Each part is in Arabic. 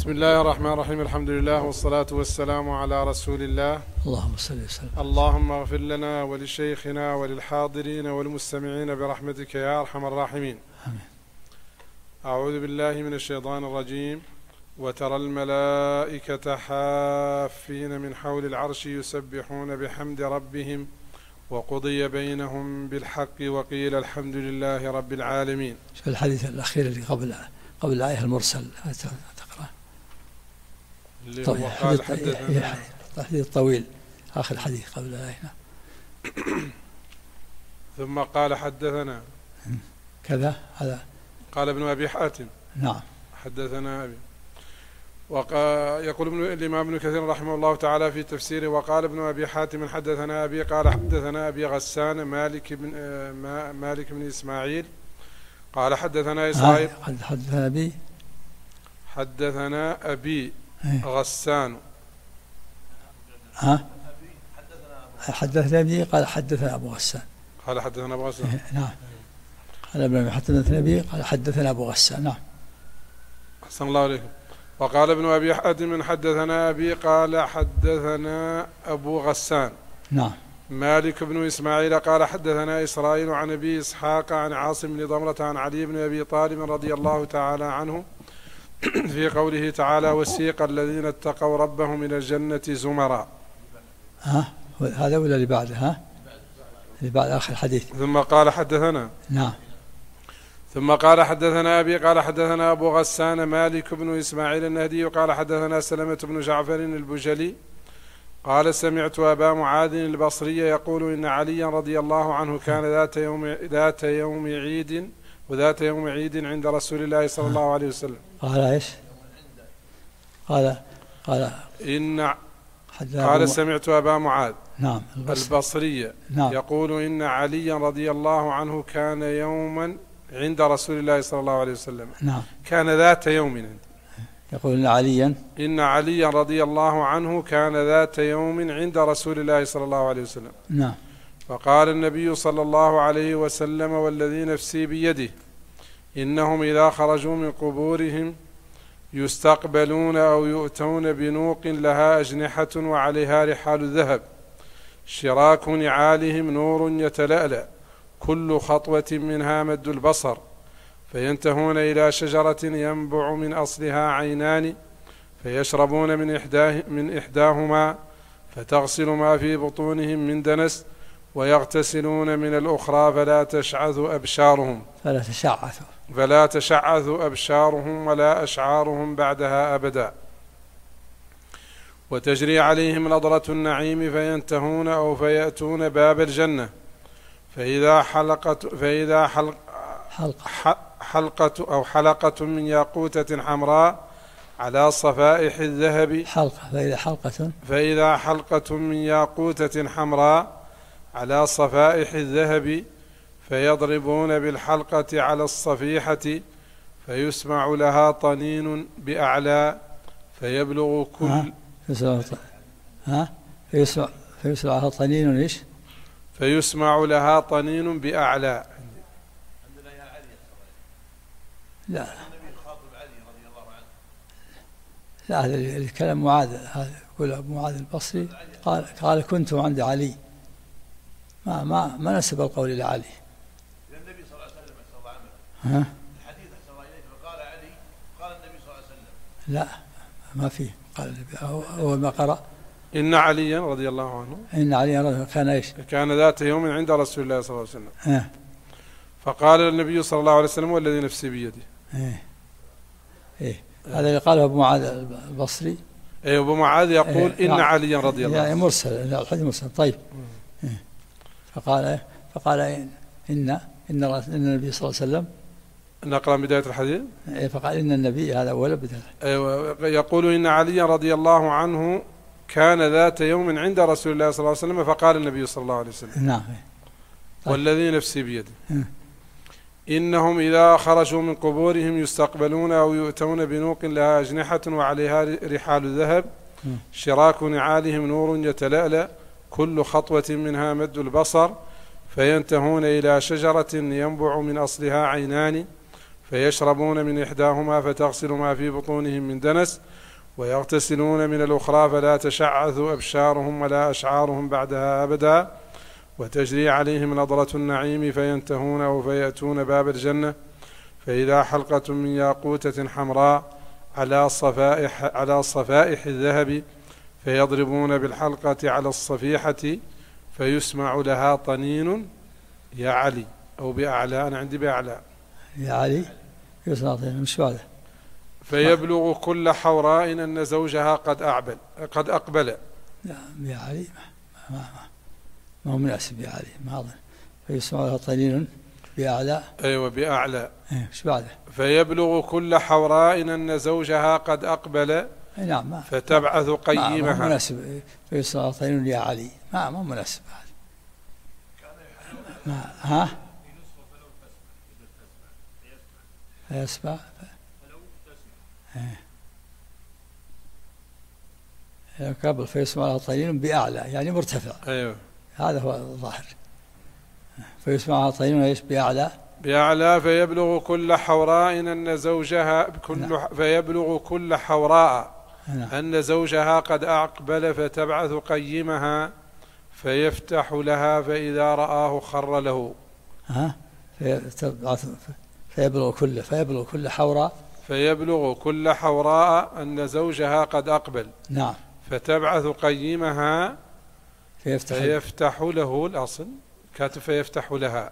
بسم الله الرحمن الرحيم. الحمد لله والصلاة والسلام على رسول الله. اللهم صل وسلم. اللهم اغفر لنا ولشيخنا وللحاضرين والمستمعين برحمتك يا أرحم الراحمين. آمين. أعوذ بالله من الشيطان الرجيم. وترى الملائكة حافين من حول العرش يسبحون بحمد ربهم وقضي بينهم بالحق وقيل الحمد لله رب العالمين. شوف الحديث الأخير اللي قبل الآية المرسل تقرأ اللي هو قال حدثنا الحديث الطويل آخر الحديث قبل الآية. ثم قال حدثنا كذا هذا قال ابن أبي حاتم. نعم. حدثنا أبي. يقول الإمام ابن كثير رحمه الله تعالى في تفسيره: وقال ابن أبي حاتم حدثنا أبي قال حدثنا أبي غسان مالك بن إسماعيل قال حدثنا إسرائيل حدثنا أبي غسان حدثنا أبي قال حدثنا أبو غسان قال حدثنا أبو غسان. نعم. قال ابن أبي حدثنا أبي قال حدثنا أبو غسان. نعم. أحسن الله عليكم. وقال ابن أبي حاتم حدثنا أبي قال حدثنا أبو غسان. نعم. مالك بن إسماعيل قال حدثنا إسرائيل عن أبي إسحاق عن عاصم بن ضمرة عن علي بن أبي طالب رضي الله تعالى عنه في قوله تعالى: وسيق الذين اتقوا ربهم إلى الجنة زمرا. هذا ولا اللي بعده؟ اللي بعد آخر الحديث. ثم قال حدثنا. نعم. ثم قال حدثنا أبي قال حدثنا أبو غسان مالك بن إسماعيل النهدي قال حدثنا سلمة بن جعفر البجلي قال: سمعت أبا معاذ البصري يقول: إن عليا رضي الله عنه كان ذات يوم عيد عند رسول الله صلى الله عليه وسلم. قال إيش؟ قال سمعت أبا معاذ. نعم. البصري. نعم. يقول: إن عليا رضي الله عنه كان يوما عند رسول الله صلى الله عليه وسلم. نعم. كان ذات يوم. يقول إن عليا رضي الله عنه كان ذات يوم عند رسول الله صلى الله عليه وسلم. نعم. فقال النبي صلى الله عليه وسلم: والذي نفسي بيده إنهم إذا خرجوا من قبورهم يستقبلون أو يؤتون بنوق لها أجنحة وعليها رحال ذهب شراك نعالهم نور يتلألأ كل خطوة منها مد البصر فينتهون إلى شجرة ينبع من أصلها عينان فيشربون من إحداهما فتغسل ما في بطونهم من دنس ويغتسلون من الأخرى فلا تشعث أبشارهم ولا أشعارهم بعدها أبدا وتجري عليهم نضرة النعيم فينتهون أو فيأتون باب الجنة فإذا حلقة من ياقوتة حمراء على صفائح الذهب فإذا حلقة من ياقوتة حمراء على صفائح الذهب فيضربون بالحلقة على الصفيحة فيسمع لها طنين بأعلى فيبلغ كل فيسمع لها طنين إيش؟ فيسمع لها طنين بأعلى. لا هذا الكلام معاذ. هذا يقول أبو معاذ البصري قال كنت عند علي ما نسب القول إلى علي. النبي صلى الله عليه وسلم أحسن الله عمله. الحديث أحسن الله إليه فقال علي قال النبي صلى الله عليه وسلم. لا ما فيه. قال أول ما قرأ إن عليا رضي الله عنه كان إيش؟ كان ذات يوم عند رسول الله صلى الله عليه وسلم. فقال النبي صلى الله عليه وسلم: والذي نفسي بيده. هذا اللي قاله أبو معاذ البصري. أبو معاذ يقول: إن عليا رضي الله عنه. يعني مرسل الحديث مرسل. طيب. فقال إن النبي صلى الله عليه وسلم. نقرأ بداية الحديث. فقال إن النبي هذا أولا بداية. يقول: إن عليا رضي الله عنه كان ذات يوم عند رسول الله صلى الله عليه وسلم فقال النبي صلى الله عليه وسلم: نعم. والذي نفسي بيده إنهم إذا خرجوا من قبورهم يستقبلون أو يؤتون بنوق لها أجنحة وعليها رحال ذهب شراك نعالهم نور يتلألأ كل خطوة منها مد البصر فينتهون إلى شجرة ينبع من أصلها عينان فيشربون من إحداهما فتغسل ما في بطونهم من دنس، ويغتسلون من الأخرى فلا تشعث أبشارهم ولا أشعارهم بعدها أبدا، وتجري عليهم نضرة النعيم فينتهون أو فيأتون باب الجنة، فإذا حلقة من ياقوتة حمراء على صفائح الذهب فيضربون بالحلقة على الصفيحة فيسمع لها طنين يا علي، أو بأعلى، أنا عندي بأعلى يا علي يسمع طنين مش بعده. فيبلغ كل حوراء أن زوجها قد أقبل. لا يا علي ما هو مناسب يا علي، ما أظن. فيسمع لها طنين بأعلى. أيوة بأعلى. مش بعده. فيبلغ كل حوراء أن زوجها قد أقبل. نعم. فتبعث قيمها. ما مناسب. فيسمع طنين يا علي، ما مناسب هذا. ها؟ فيسمع قبل فيسمع لها طنين بأعلى يعني مرتفع. أيوة. هذا هو الظاهر. فيسمع لها طنين ايش بأعلى؟ بأعلى. فيبلغ كل حوراء أن زوجها فيبلغ كل حوراء أن زوجها قد أقبل فتبعث قيمها فيفتح لها فإذا رآه خر له. فيبلغ كل حوراء. فيبلغ كل حوراء أن زوجها قد أقبل. نعم. فتبعث قيمها فيفتح له. الأصل كاتب فيفتح لها.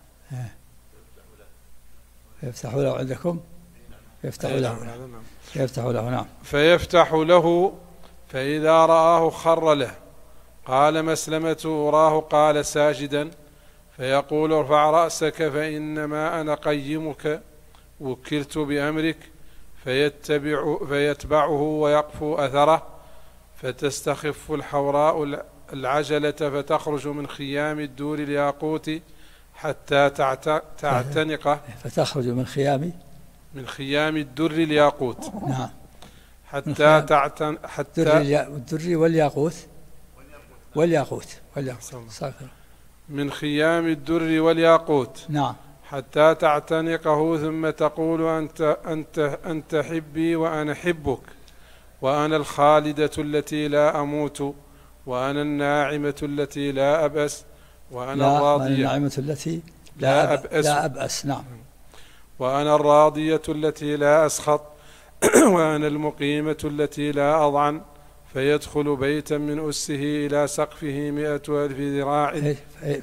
فيفتح له عندكم. يفتح له. يفتح له. نعم. فيفتح له فإذا رآه خر له. قال مسلمة أراه قال ساجدا، فيقول ارفع رأسك فإنما أنا قيمك وكلت بأمرك، فيتبعه ويقفو أثره، فتستخف الحوراء العجلة فتخرج من خيام الدور الياقوت حتى تعتنقه. فتخرج من خيام الدر الياقوت. نعم. حتى الدر والياقوت من خيام الدر والياقوت. نعم. حتى تعتنقه ثم تقول أنت حبي وأنا حبك، وأنا الخالدة التي لا أموت، وأنا الناعمة التي لا أبأس، وأنا الراضية الناعمة التي لا أبأس. نعم. وأنا الراضية التي لا أسخط، وأنا المقيمة التي لا أضعن. فيدخل بيتا من أسه إلى سقفه 100,000 ذراع.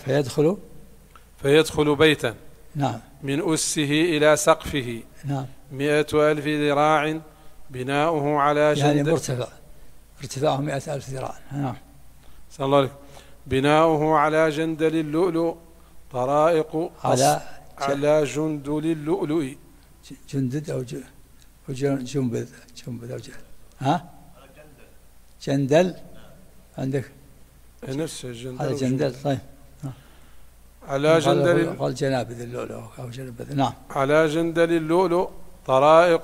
فيدخل بيتا. نعم. من أسه إلى سقفه. نعم. 100,000 ذراع بناؤه على جندل. يعني ارتفاعه 100,000 ذراع. نعم. صلى الله عليه. بناؤه على جندل اللؤلؤ طرائق على جندل اللؤلؤ. جندد أو جنبذ أو ها؟ جندل عندك نفس الجندل. هذا جندل. طيب. على جندل قال جنابذ اللؤلؤ أو جنبذ. نعم. على جندل اللؤلؤ طرائق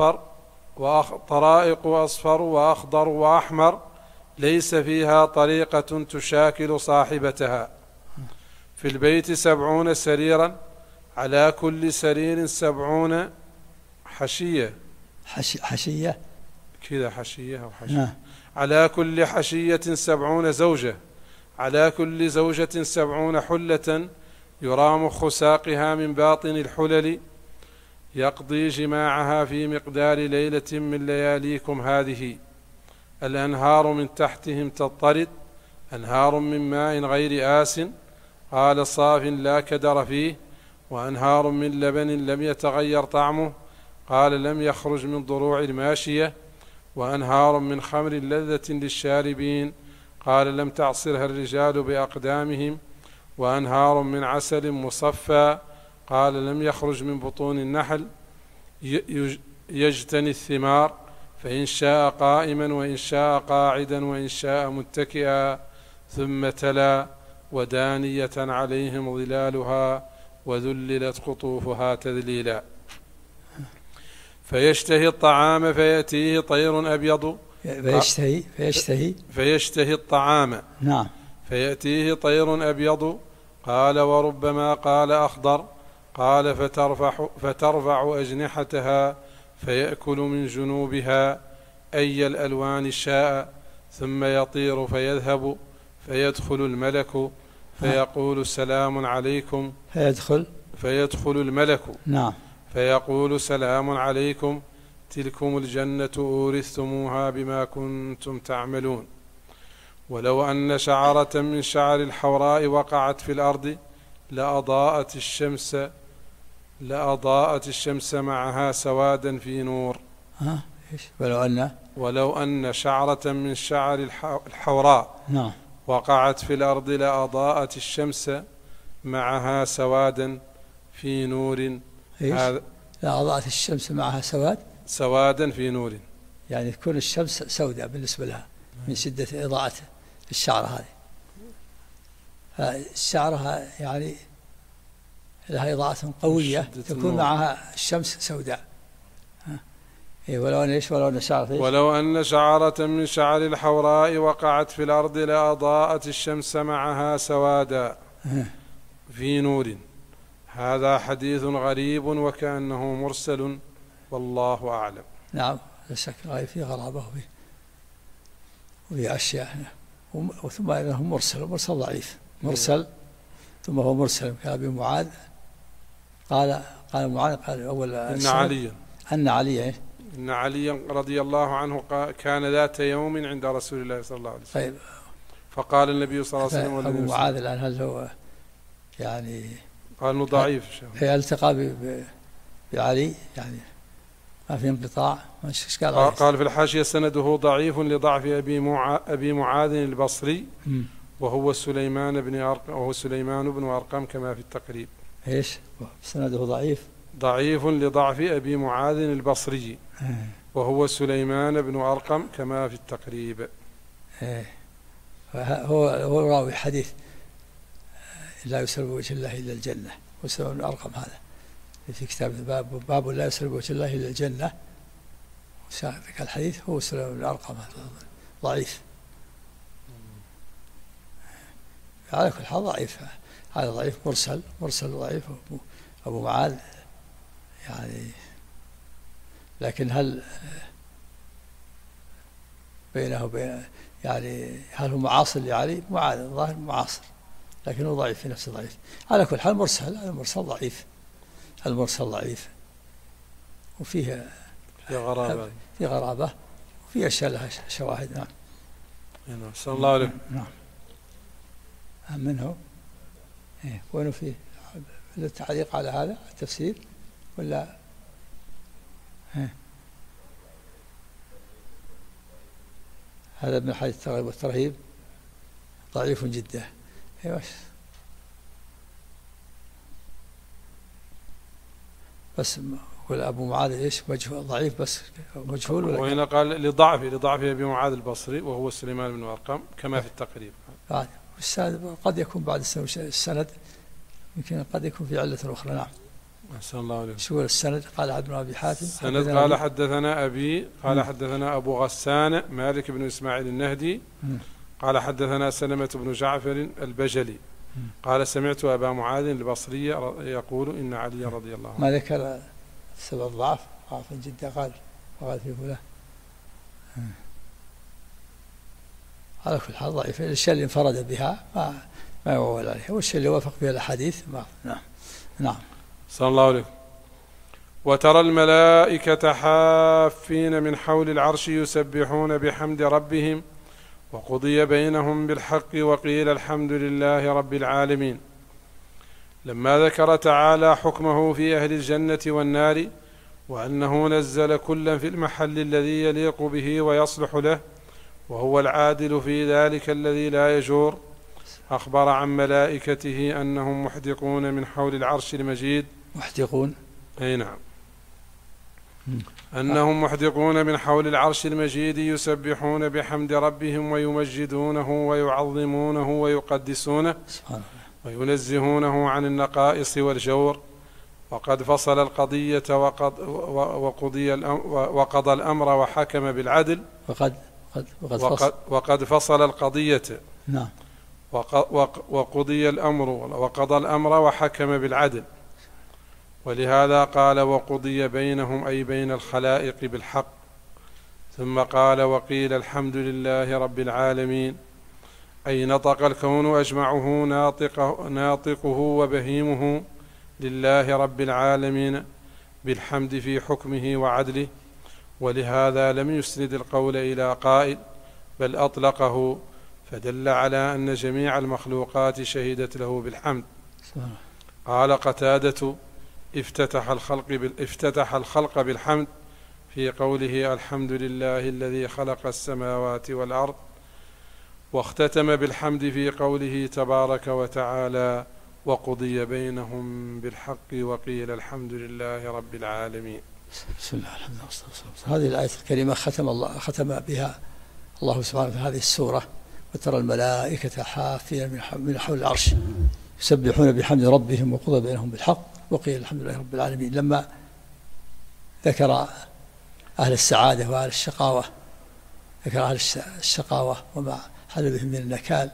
أصفر وأخضر وأحمر، ليس فيها طريقة تشاكل صاحبتها. في البيت 70 سريرا، على كل سرير 70 حشية. حشية كذا، حشية أو حشية. على كل حشية 70 زوجة، على كل زوجة 70 حلة يرام خساقها من باطن الحلل، يقضي جماعها في مقدار ليلة من لياليكم هذه. الأنهار من تحتهم تضطرد، أنهار من ماء غير آس قال صاف لا كدر فيه، وأنهار من لبن لم يتغير طعمه قال لم يخرج من ضروع الماشية، وأنهار من خمر لذة للشاربين قال لم تعصرها الرجال بأقدامهم، وأنهار من عسل مصفى قال لم يخرج من بطون النحل، يجتني الثمار، فإن شاء قائما وإن شاء قاعدا وإن شاء متكئا. ثم تلا ودانية عليهم ظلالها وذللت قطوفها تذليلا. فيشتهي الطعام فيأتيه طير أبيض. فيشتهي الطعام. نعم. فيأتيه طير أبيض قال وربما قال أخضر قال فترفع أجنحتها فيأكل من جنوبها أي الألوان شاء، ثم يطير فيذهب فيدخل الملك فيقول سلام عليكم، فيدخل الملك نعم فيقول سلام عليكم، تلكم الجنة أورثتموها بما كنتم تعملون. ولو أن شعرة من شعر الحوراء وقعت في الأرض لأضاءت الشمس معها سوادا في نور. ولو أن شعرة من شعر الحوراء نعم وقعت في الأرض لأضاءت الشمس معها سوادا في نور. لأضاءت الشمس معها سوادا في نور، يعني تكون الشمس سوداء بالنسبة لها من شدة إضاءة الشعرة هذه. فالشعرة يعني لها إضاءة قوية تكون معها الشمس سوداء. ولو أن شعرة من شعر الحوراء وقعت في الأرض لأضاءت الشمس معها سوادا في نور. هذا حديث غريب وكأنه مرسل والله أعلم. نعم لا شك في غرابة وفي أشياء، ثم إنه مرسل ضعيف، مرسل ثم هو مرسل. كان أبي معاذ قال معاذ قال أول أن علي رضي الله عنه كان ذات يوم عند رسول الله صلى الله عليه وسلم. طيب. فقال النبي صلى الله عليه وسلم أبو معاذ الآن هل هو يعني قال إنه ضعيف؟ التقى بعلي يعني ما في انقطاع؟ قال في الحاشية سنده ضعيف لضعف أبي معاذ البصري وهو سليمان بن أرقم كما في التقريب. إيش سنده ضعيف لضعف أبي معاذ البصري وهو سليمان بن أرقم كما في التقريب. هو راوي حديث لا يسر بوجه الله إلا الجنة، وسليمان بن أرقم هذا في كتاب باب لا يسر بوجه الله إلا الجنة. ذاك الحديث هو سليمان بن أرقم ضعيف على كل حال، ضعيف. هذا ضعيف مرسل ضعيف أبو معاذ يعني. لكن هل بينه وبين يعني هل هو معاصر لعلي؟ معاذ الظاهر معاصر لكنه ضعيف في نفسه ضعيف. على كل حال المرسل ضعيف وفيه غرابة وفي أشياء لها شواهد. نعم. صلى الله عليه. نعم. منه وينه فيه التعليق على هذا التفسير ولا هذا من حديث الترغيب والترهيب ضعيف جدا. بس أبو معاذ إيش وجهه ضعيف بس مجهول. وهنا قال لضعف أبي معاذ البصري وهو سليمان بن أرقم كما في التقريب. قد يكون بعد السند يمكن قد يكون في علة أخرى. نعم. أحسن الله عليك. شو السند؟ قال عبد الله بن حاتم السند قال حدثنا أبي قال حدثنا أبو غسان مالك بن إسماعيل النهدي قال حدثنا سلمة بن جعفر البجلي قال سمعت أبا معاذ البصري يقول إن علي رضي الله عنه. ما ذكر سبب ضعفا جدا قال في فلان. على كل حال ضعيف. الشيء اللي انفرد بها ما يعول عليه، والشيء اللي وافق بها الحديث نعم. صلى الله عليه. وترى الملائكة حافين من حول العرش يسبحون بحمد ربهم وقضي بينهم بالحق وقيل الحمد لله رب العالمين. لما ذكر تعالى حكمه في أهل الجنة والنار وأنه نزل كلا في المحل الذي يليق به ويصلح له وهو العادل في ذلك الذي لا يجور، أخبر عن ملائكته أنهم محدقون من حول العرش المجيد. محدقون؟ أي نعم. أنهم محدقون من حول العرش المجيد يسبحون بحمد ربهم ويمجدونه ويعظمونه ويقدسونه وينزهونه عن النقائص والجور. وقد فصل القضية وقضى الأمر وحكم بالعدل. وقد فصل القضية. نعم. وقضي الأمر وقضى الأمر وحكم بالعدل ولهذا قال وقضي بينهم أي بين الخلائق بالحق. ثم قال وقيل الحمد لله رب العالمين أي نطق الكون أجمعه ناطقه وبهيمه لله رب العالمين بالحمد في حكمه وعدله. ولهذا لم يسند القول إلى قائل بل أطلقه، فدل على أن جميع المخلوقات شهدت له بالحمد. قال قتادة افتتح الخلق بالحمد في قوله الحمد لله الذي خلق السماوات والأرض، واختتم بالحمد في قوله تبارك وتعالى وقضي بينهم بالحق وقيل الحمد لله رب العالمين. بسم الله الحمد لله والصلاة والسلام. هذه الآية الكريمة ختم بها الله سبحانه في هذه السورة: وترى الملائكة حافين من حول العرش يسبحون بحمد ربهم وقضي بينهم بالحق وقيل الحمد لله رب العالمين. لما ذكر أهل السعادة وأهل الشقاوة، ذكر أهل الشقاوة وما حل بهم من النكال،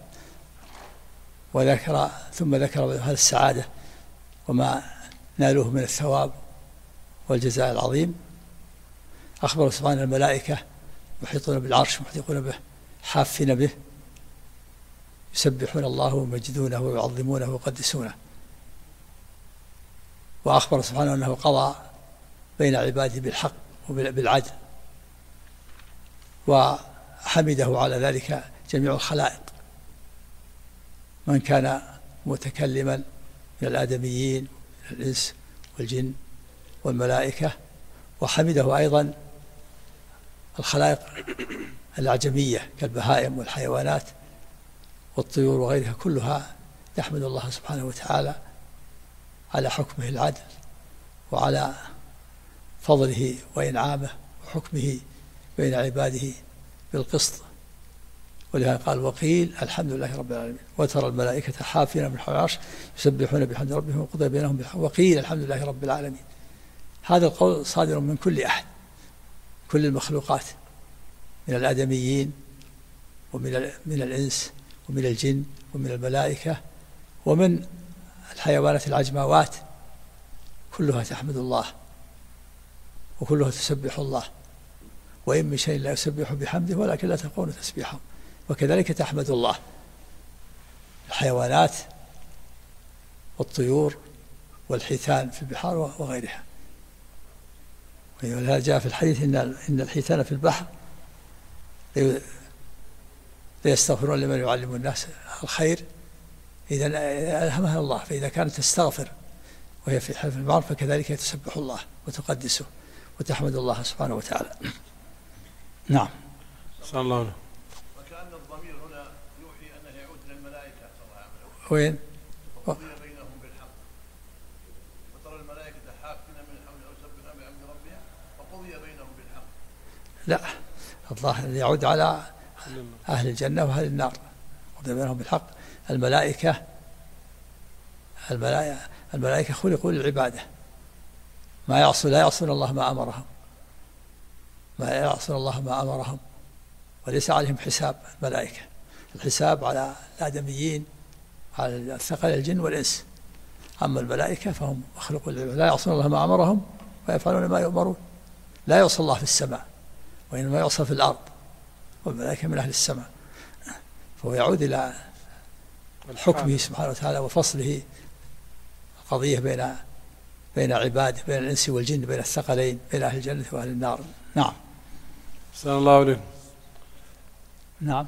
ثم ذكر أهل السعادة وما نالوه من الثواب والجزاء العظيم. أخبر سبحانه الملائكة محيطون بالعرش محيطون به حافين به يسبحون الله ويمجدونه ويعظمونه ويقدسونه. وأخبر سبحانه أنه قضى بين عباده بالحق وبالعدل، وحمده على ذلك جميع الخلائق، من كان متكلما من الآدميين من الإنس والجن والملائكة، وحمده أيضا الخلائق الأعجمية كالبهائم والحيوانات والطيور وغيرها، كلها تحمد الله سبحانه وتعالى على حكمه العدل وعلى فضله وإنعامه وحكمه بين عباده بالقسط. ولهذا قال وقيل الحمد لله رب العالمين وترى الملائكة حافين من حول العرش يسبحون بحمد ربهم وقضي بينهم بالحق وقيل الحمد لله رب العالمين. هذا القول صادر من كل أحد، كل المخلوقات من الآدميين ومن الإنس ومن الجن ومن الملائكة ومن الحيوانات العجماوات، كلها تحمد الله وكلها تسبح الله، وإن من شيء لا يسبح بحمده ولكن لا تفقهون تسبيحهم. وكذلك تحمد الله الحيوانات والطيور والحيتان في البحار وغيرها. ولهذا جاء في الحديث إن الحيتان في البحر ليستغفرون لمن يعلم الناس الخير إذا ألهمها الله، فإذا كانت تستغفر وهي في حلف البحر فكذلك تسبح الله وتقدسه وتحمد الله سبحانه وتعالى. نعم. صلى الله عليه وسلم. وكأن الضمير هنا يوحي أنه يعود إلى الملائكة صلى الله عليه وسلم. وين؟ وقضي بينهم بالحق. وترى الملائكة حافين من حول يسبحون بحمد ربهم وقضي بينهم بالحق. لا، الظاهر يعود على أهل الجنة وأهل النار. قضي بينهم بالحق. الملائكة خلقوا للعبادة، لا يعصون الله ما أمرهم، وليس عليهم حساب. الملائكة الحساب على الآدميين على الثقل الجن والإنس، أما الملائكة فهم مخلوقون للعبادة، لا يعصون الله ما أمرهم ويفعلون ما يؤمرون. لا يعصى الله في السماء وإنما يعصى في الأرض، والملائكة من أهل السماء. فهو يعود إلى حكمه سبحانه وتعالى وفصله القضية بين عباده، بين الإنس والجن، بين الثقلين، بين أهل الجنة وأهل النار. نعم. صلى الله عليه. نعم.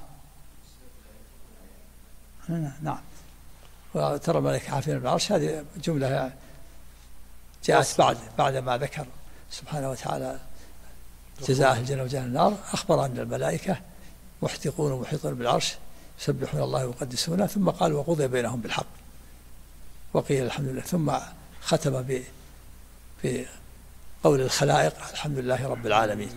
وترى الملائكة حافين من العرش، هذه جملة جاءت بعد ما ذكر سبحانه وتعالى جزاء أهل الجنة وجزاء النار. أخبر أن الملائكة محتقون ومحيطون بالعرش يسبحون الله ويقدسونه، ثم قال وقضي بينهم بالحق وقيل الحمد لله، ثم ختم بقول الخلائق الحمد لله رب العالمين.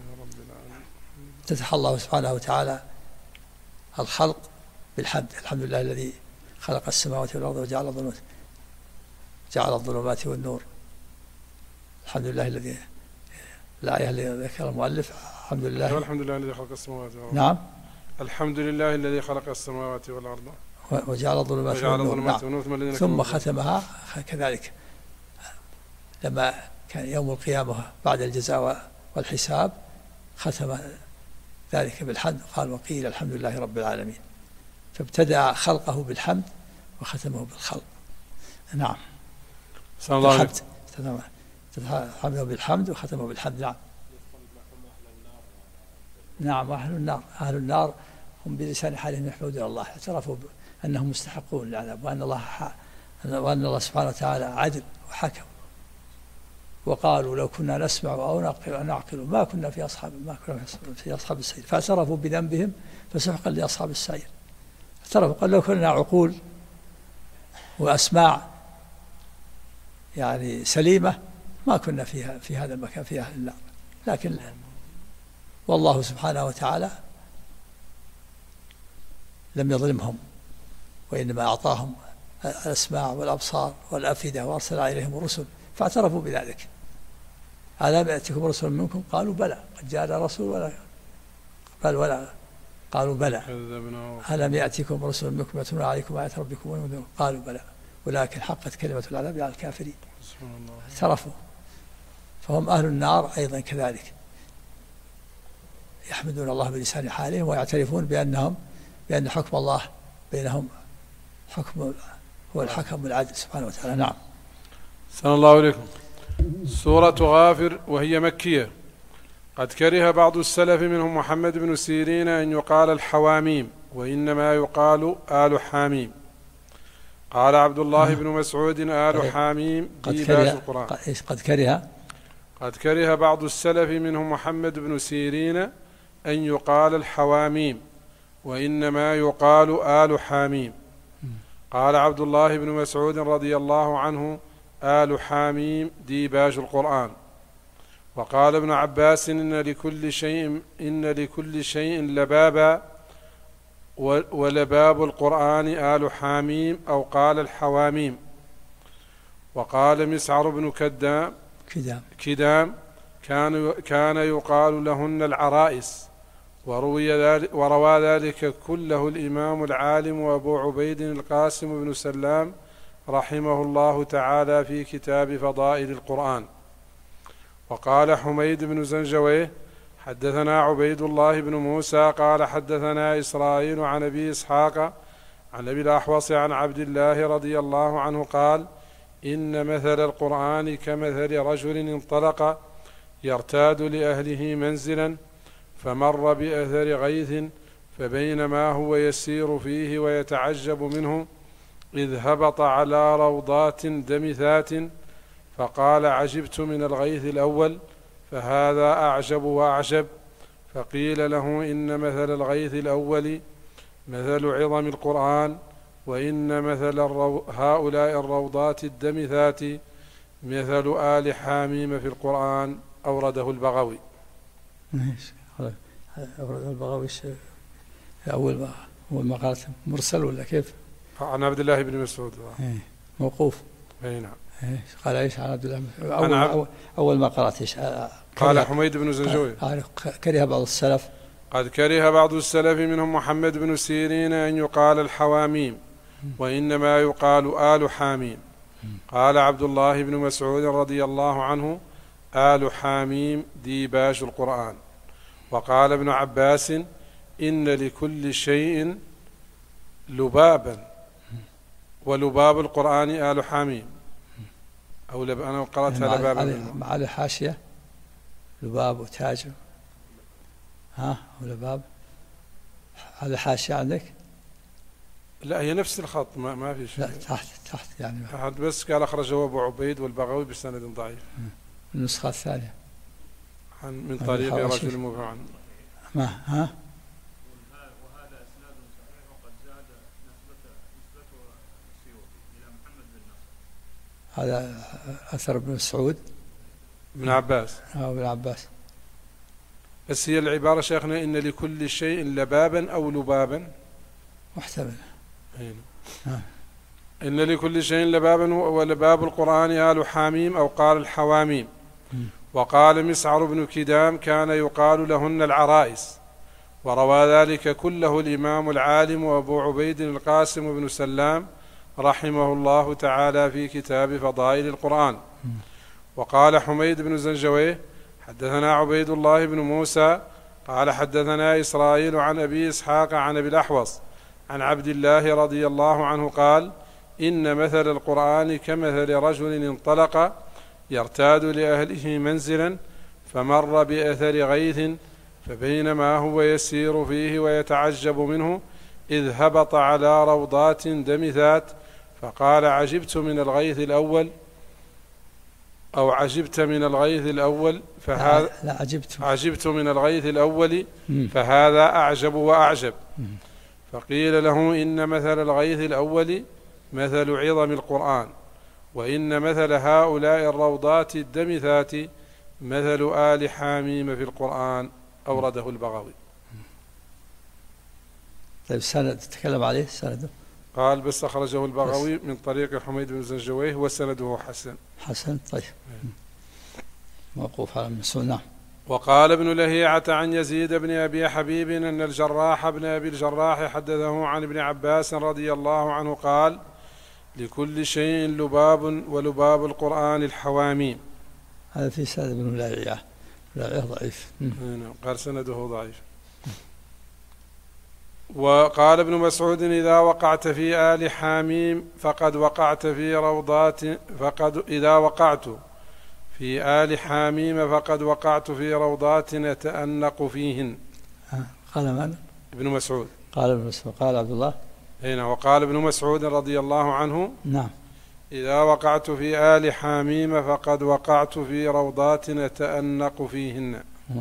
افتتح الله سبحانه وتعالى الخلق بالحمد. الحمد لله الذي خلق السماوات والأرض وجعل الظلمات والنور. الحمد لله الذي الآية اللي ذكر المؤلف الحمد لله الذي خلق السماوات والأرض. نعم. الحمد لله الذي خلق السماوات والأرض وجعل الظلمات والنور. نعم. ثم ختمها كذلك لما كان يوم القيامة بعد الجزاء والحساب ختم ذلك بالحمد، قال وقيل الحمد لله رب العالمين، فابتدأ خلقه بالحمد وختمه بالخلق. نعم. صلى الله عليه حمده بالحمد وختمه بالحمد. نعم. نعم. أهل النار هم بلسان حالهم يحمدون الله، اعترفوا أنهم مستحقون للعذاب، وأن الله سبحانه وتعالى عدل وحكم، وقالوا لو كنا نسمع أو نعقل ما كنا في أصحاب السعير، فاعترفوا بذنبهم فسحقا لأصحاب السعير. اعترفوا قال لو كنا عقول وأسماع يعني سليمة ما كنا في هذا المكان في أهل النار، لكن والله سبحانه وتعالى لم يظلمهم، وإنما أعطاهم الأسماع والأبصار والأفئدة وأرسل إليهم الرسل فاعترفوا بذلك. ألم يأتكم رسل منكم؟ قالوا بلى. قد جاءنا رسول ولا قالوا بلى. ألم يأتكم رسل منكم يتلون عليكم آيات ربكم وينذرون؟ قالوا بلى ولكن حقت كلمة العذاب على الكافرين. اعترفوا. فهم أهل النار أيضا كذلك، يحمدون الله بلسان حالهم ويعترفون بأن حكم الله بينهم حكم هو الحكم العدل سبحانه وتعالى. نعم. صلى الله عليكم. سورة غافر وهي مكية. قد كره بعض السلف منهم محمد بن سيرين أن يقال الحواميم، وإنما يقال آل حاميم. قال عبد الله بن مسعود آل حاميم ديباج القرآن. قد كره بعض السلف منهم محمد بن سيرين أن يقال الحواميم، وإنما يقال آل حاميم. قال عبد الله بن مسعود رضي الله عنه آل حاميم ديباج القرآن. وقال ابن عباس إن لكل شيء لبابا، ولباب القرآن آل حاميم أو قال الحواميم. وقال مسعر بن كدام كان يقال لهن العرائس، وروى ذلك كله الإمام العالم أبو عبيد القاسم بن سلام رحمه الله تعالى في كتاب فضائل القرآن. وقال حميد بن زنجويه حدثنا عبيد الله بن موسى قال حدثنا إسرائيل عن أبي إسحاق عن أبي الأحوص عن عبد الله رضي الله عنه قال إن مثل القرآن كمثل رجل انطلق يرتاد لأهله منزلا فمر بأثر غيث، فبينما هو يسير فيه ويتعجب منه إذ هبط على روضات دمثات، فقال عجبت من الغيث الأول فهذا أعجب وأعجب. فقيل له إن مثل الغيث الأول مثل عظم القرآن، وإن مثل هؤلاء الروضات الدمثات مثل آل حاميم في القرآن. أورده البغوي. أورده البغوي أول ما قالت مرسل ولا كيف؟ عن عبد الله بن مسعود موقوف. أي نعم. قال ايش عن عبد الله أول ما قرأت ايش؟ قال حميد بن زنجوي كره بعض السلف. قد كره بعض السلف منهم محمد بن سيرين أن يقال الحواميم، وإنما يقال آل حاميم. قال عبد الله بن مسعود رضي الله عنه آل حاميم ديباج القرآن. وقال ابن عباس إن لكل شيء لبابا، ولباب القرآن آل حاميم. أو أنا قرأتها لبابا مع الحاشية لباب وتاج ولباب على الحاشية عندك؟ لا هي نفس الخط ما في شيء. لا تحت يعني أحد بس قال أخرجه أبو عبيد والبغوي بسند ضعيف. النسخة الثانية من طريق رجل مبهم ما وهذا إسناد صحيح، وقد زاد نسبته السيوطي إلى محمد بن نصر. هذا أثر ابن مسعود ابن عباس ابن عباس. بس هي العبارة شيخنا إن لكل شيء لبابا أو لبابا محتمل. إن لكل شيء لبابا ولباب القرآن آل حاميم أو قال الحواميم. وقال مسعر بن كدام كان يقال لهن العرائس، وروى ذلك كله الإمام العالم أبو عبيد القاسم بن سلام رحمه الله تعالى في كتاب فضائل القرآن. وقال حميد بن زنجويه حدثنا عبيد الله بن موسى قال حدثنا إسرائيل عن أبي إسحاق عن أبي الأحوص عن عبد الله رضي الله عنه قال إن مثل القرآن كمثل رجل انطلق يرتاد لأهله منزلا فمر بأثر غيث فبينما هو يسير فيه ويتعجب منه إذ هبط على روضات دمثات فقال عجبت من الغيث الأول أو عجبت من الغيث الأول فهذا لا عجبت من الغيث الأول فهذا أعجب وأعجب. فقيل له إن مثل الغيث الأول مثل عظم القرآن وإن مثل هؤلاء الروضات الدمثات مثل آل حاميم في القرآن. أورده البغوي. طيب السند تتكلم عليه سنده؟ قال بس أخرجه البغوي من طريق حميد بن زنجويه وسنده حسن. طيب موقوف على مسؤول. نعم. وقال ابن لهيعة عن يزيد بن أبي حبيب أن الجراح بن أبي الجراح حدثه عن ابن عباس رضي الله عنه قال لكل شيء لباب ولباب القرآن الحواميم. هذا في سند ابن لهيعة ضعيف. قال سنده ضعيف. وقال ابن مسعود إذا وقعت في آل حاميم فقد وقعت في روضات إذا وقعت في آل حاميم فقد وقعت في روضات نتأنق فيهن. قال من؟ ابن مسعود. قال ابن مسعود. قال عبد الله. هنا وقال ابن مسعود رضي الله عنه نعم إذا وقعت في آل حاميم فقد وقعت في روضات نتأنق فيهن.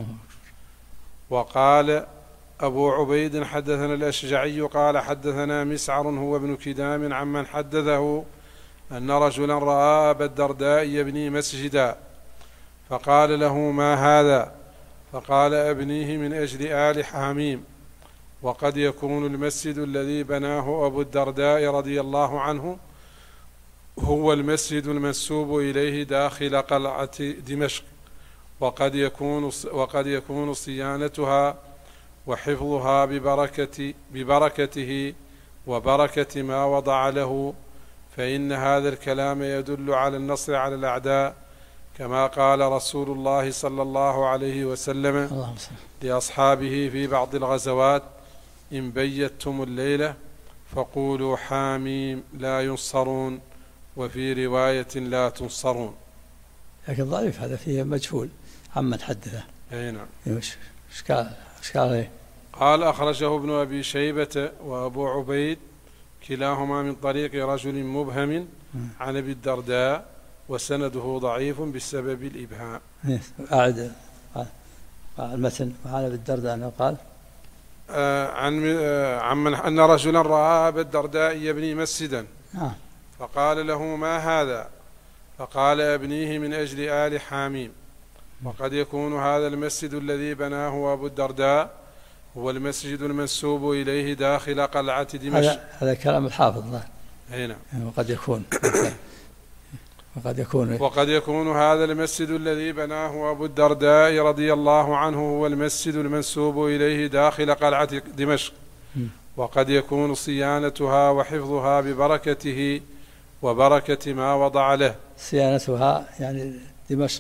وقال أبو عبيد حدثنا الأشجعي قال حدثنا مسعر هو ابن كدام عمن حدثه أن رجلا رأى أبا الدرداء يبني مسجدا فقال له ما هذا؟ فقال أبنيه من أجل آل حاميم وقد يكون المسجد الذي بناه أبو الدرداء رضي الله عنه هو المسجد المنسوب إليه داخل قلعة دمشق وقد يكون صيانتها وحفظها ببركته وبركة ما وضع له فإن هذا الكلام يدل على النصر على الأعداء كما قال رسول الله صلى الله عليه وسلم لأصحابه في بعض الغزوات إن بيتم الليلة فقولوا حاميم لا ينصرون وفي رواية لا تنصرون. لكن ضعيف هذا فيه مجهول عمن حدثه. أي نعم. إشكال قال أخرجه ابن أبي شيبة وأبو عبيد كلاهما من طريق رجل مبهم عن أبي الدرداء وسنده ضعيف بسبب الإبهام. أعد المتن عن أبي الدرداء أنه قال عن أن رجلا رأى أبا الدرداء يبني مسجدا نعم فقال له ما هذا؟ فقال أبنيه من أجل آل حاميم وقد يكون هذا المسجد الذي بناه أبو الدرداء هو المسجد المنسوب إليه داخل قلعة دمشق. هذا كلام الحافظ. هنا وقد يكون هذا المسجد الذي بناه أبو الدرداء رضي الله عنه هو المسجد المنسوب إليه داخل قلعة دمشق وقد يكون صيانتها وحفظها ببركته وبركة ما وضع له. صيانتها يعني دمشق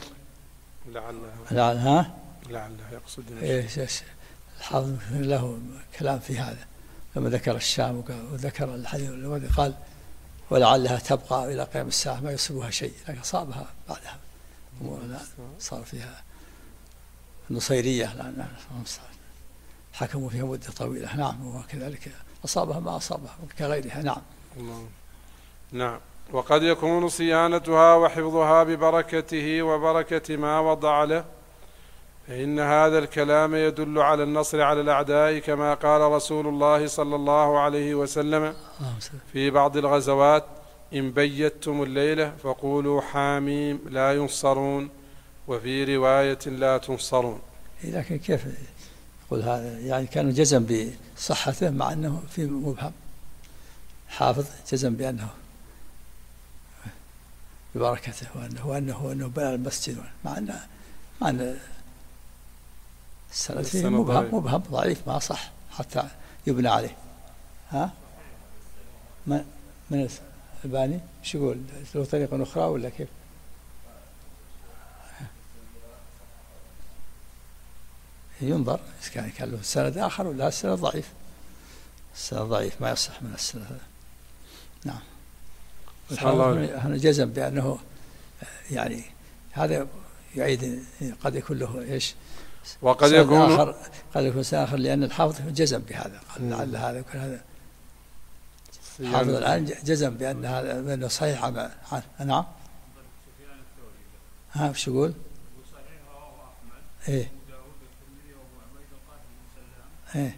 لعلها يقصد دمشق. الحافظ له كلام في هذا لما ذكر الشام وذكر الحديث الذي قال ولعلها تبقى إلى قيام الساعة ما يصيبها شيء لكن أصابها بعدها صار فيها النصيرية لأن حكموا فيها مدة طويلة. نعم وكذلك أصابها ما أصابها كغيرها. نعم. نعم. وقد يكون صيانتها وحفظها ببركته وبركة ما وضع له فإن هذا الكلام يدل على النصر على الأعداء كما قال رسول الله صلى الله عليه وسلم في بعض الغزوات إن بيتم الليلة فقولوا حاميم لا ينصرون وفي رواية لا تنصرون. لكن كيف يقول هذا؟ يعني كانوا جزم بصحته مع أنه في مبهم. حافظ جزم بأنه ببركته وأنه بنى المسجد مع أن السند فيه مبهم ضعيف ما صح حتى يبنى عليه. من الباني ايش يقول؟ له طريقة أخرى ولا كيف؟ ينظر إذا كان له سند آخر ولا السند ضعيف. السند ضعيف ما يصح من السند هذا. نعم. هنا جزم بأنه يعني هذا يعيد قد يكون له إيش وقد يكون آخر، قد يكون سند آخر، لأن الحافظ جزم بهذا، قال لعل هذا يكون هذا. الحافظ الآن جزم بأن هذا بأنه صحيح عنه. نعم. ها وش يقول؟ إيه إيه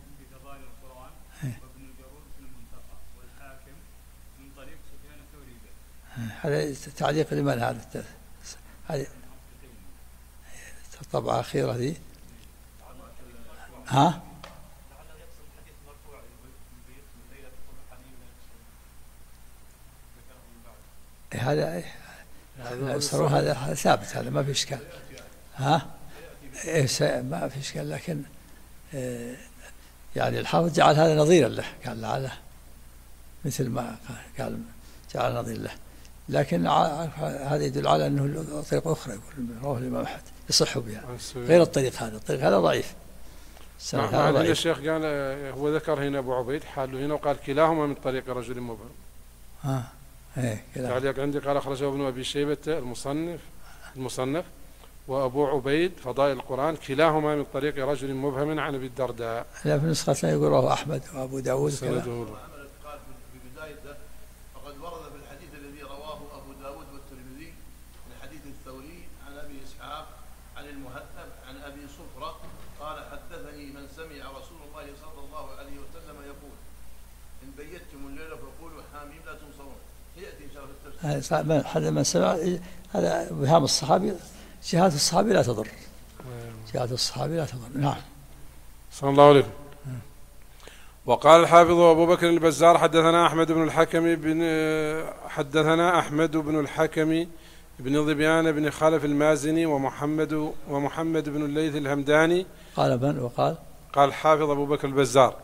هذا تعليق لمن هذا؟ هذه طبعة أخيرة ذي. ها؟ هذا هذا ثابت، هذا ما في إشكال. ها؟ إيه ما في إشكال، لكن يعني الحافظ جعل هذا نظيرا له، قال لعله مثل ما قال جعل نظير له، لكن هذا يدل على أنه طريقة أخرى يقول رواه الإمام أحمد يصح بها غير الطريق هذا. الطريق هذا ضعيف. هنا الشيخ قال هو ذكر هنا أبو عبيد حاله هنا وقال كلاهما من طريق رجل مبهم. إيه تعليق عندي قال أخرجه ابن أبي شيبة المصنف وأبو عبيد فضائل القرآن كلاهما من طريق رجل مبهم عن أبي الدرداء. لا في نسخة لا يقول رواه أحمد وأبو داود في بدايته فقد ورد في الحديث الذي رواه أبو داود والترمذي من حديث الثوري عن أبي إسحاق عن المهذب عن أبي صفرة قال حدثني من سمع رسول الله صلى الله عليه وسلم يقول إن بيتم الليلة فقولوا حاميم لا تنصرون. يأتي إن شاء الله في التفسير. هذا من سمع هذا بهام الصحابي، شهادة الصحابي لا تضر. شهادة الصحابي لا تضر. نعم. صلى الله عليه. وقال الحافظ أبو بكر البزار حدثنا أحمد بن الحكم بن ظبيان بن خلف المازني ومحمد بن الليث الهمداني. قال من وقال؟ قال الحافظ أبو بكر البزار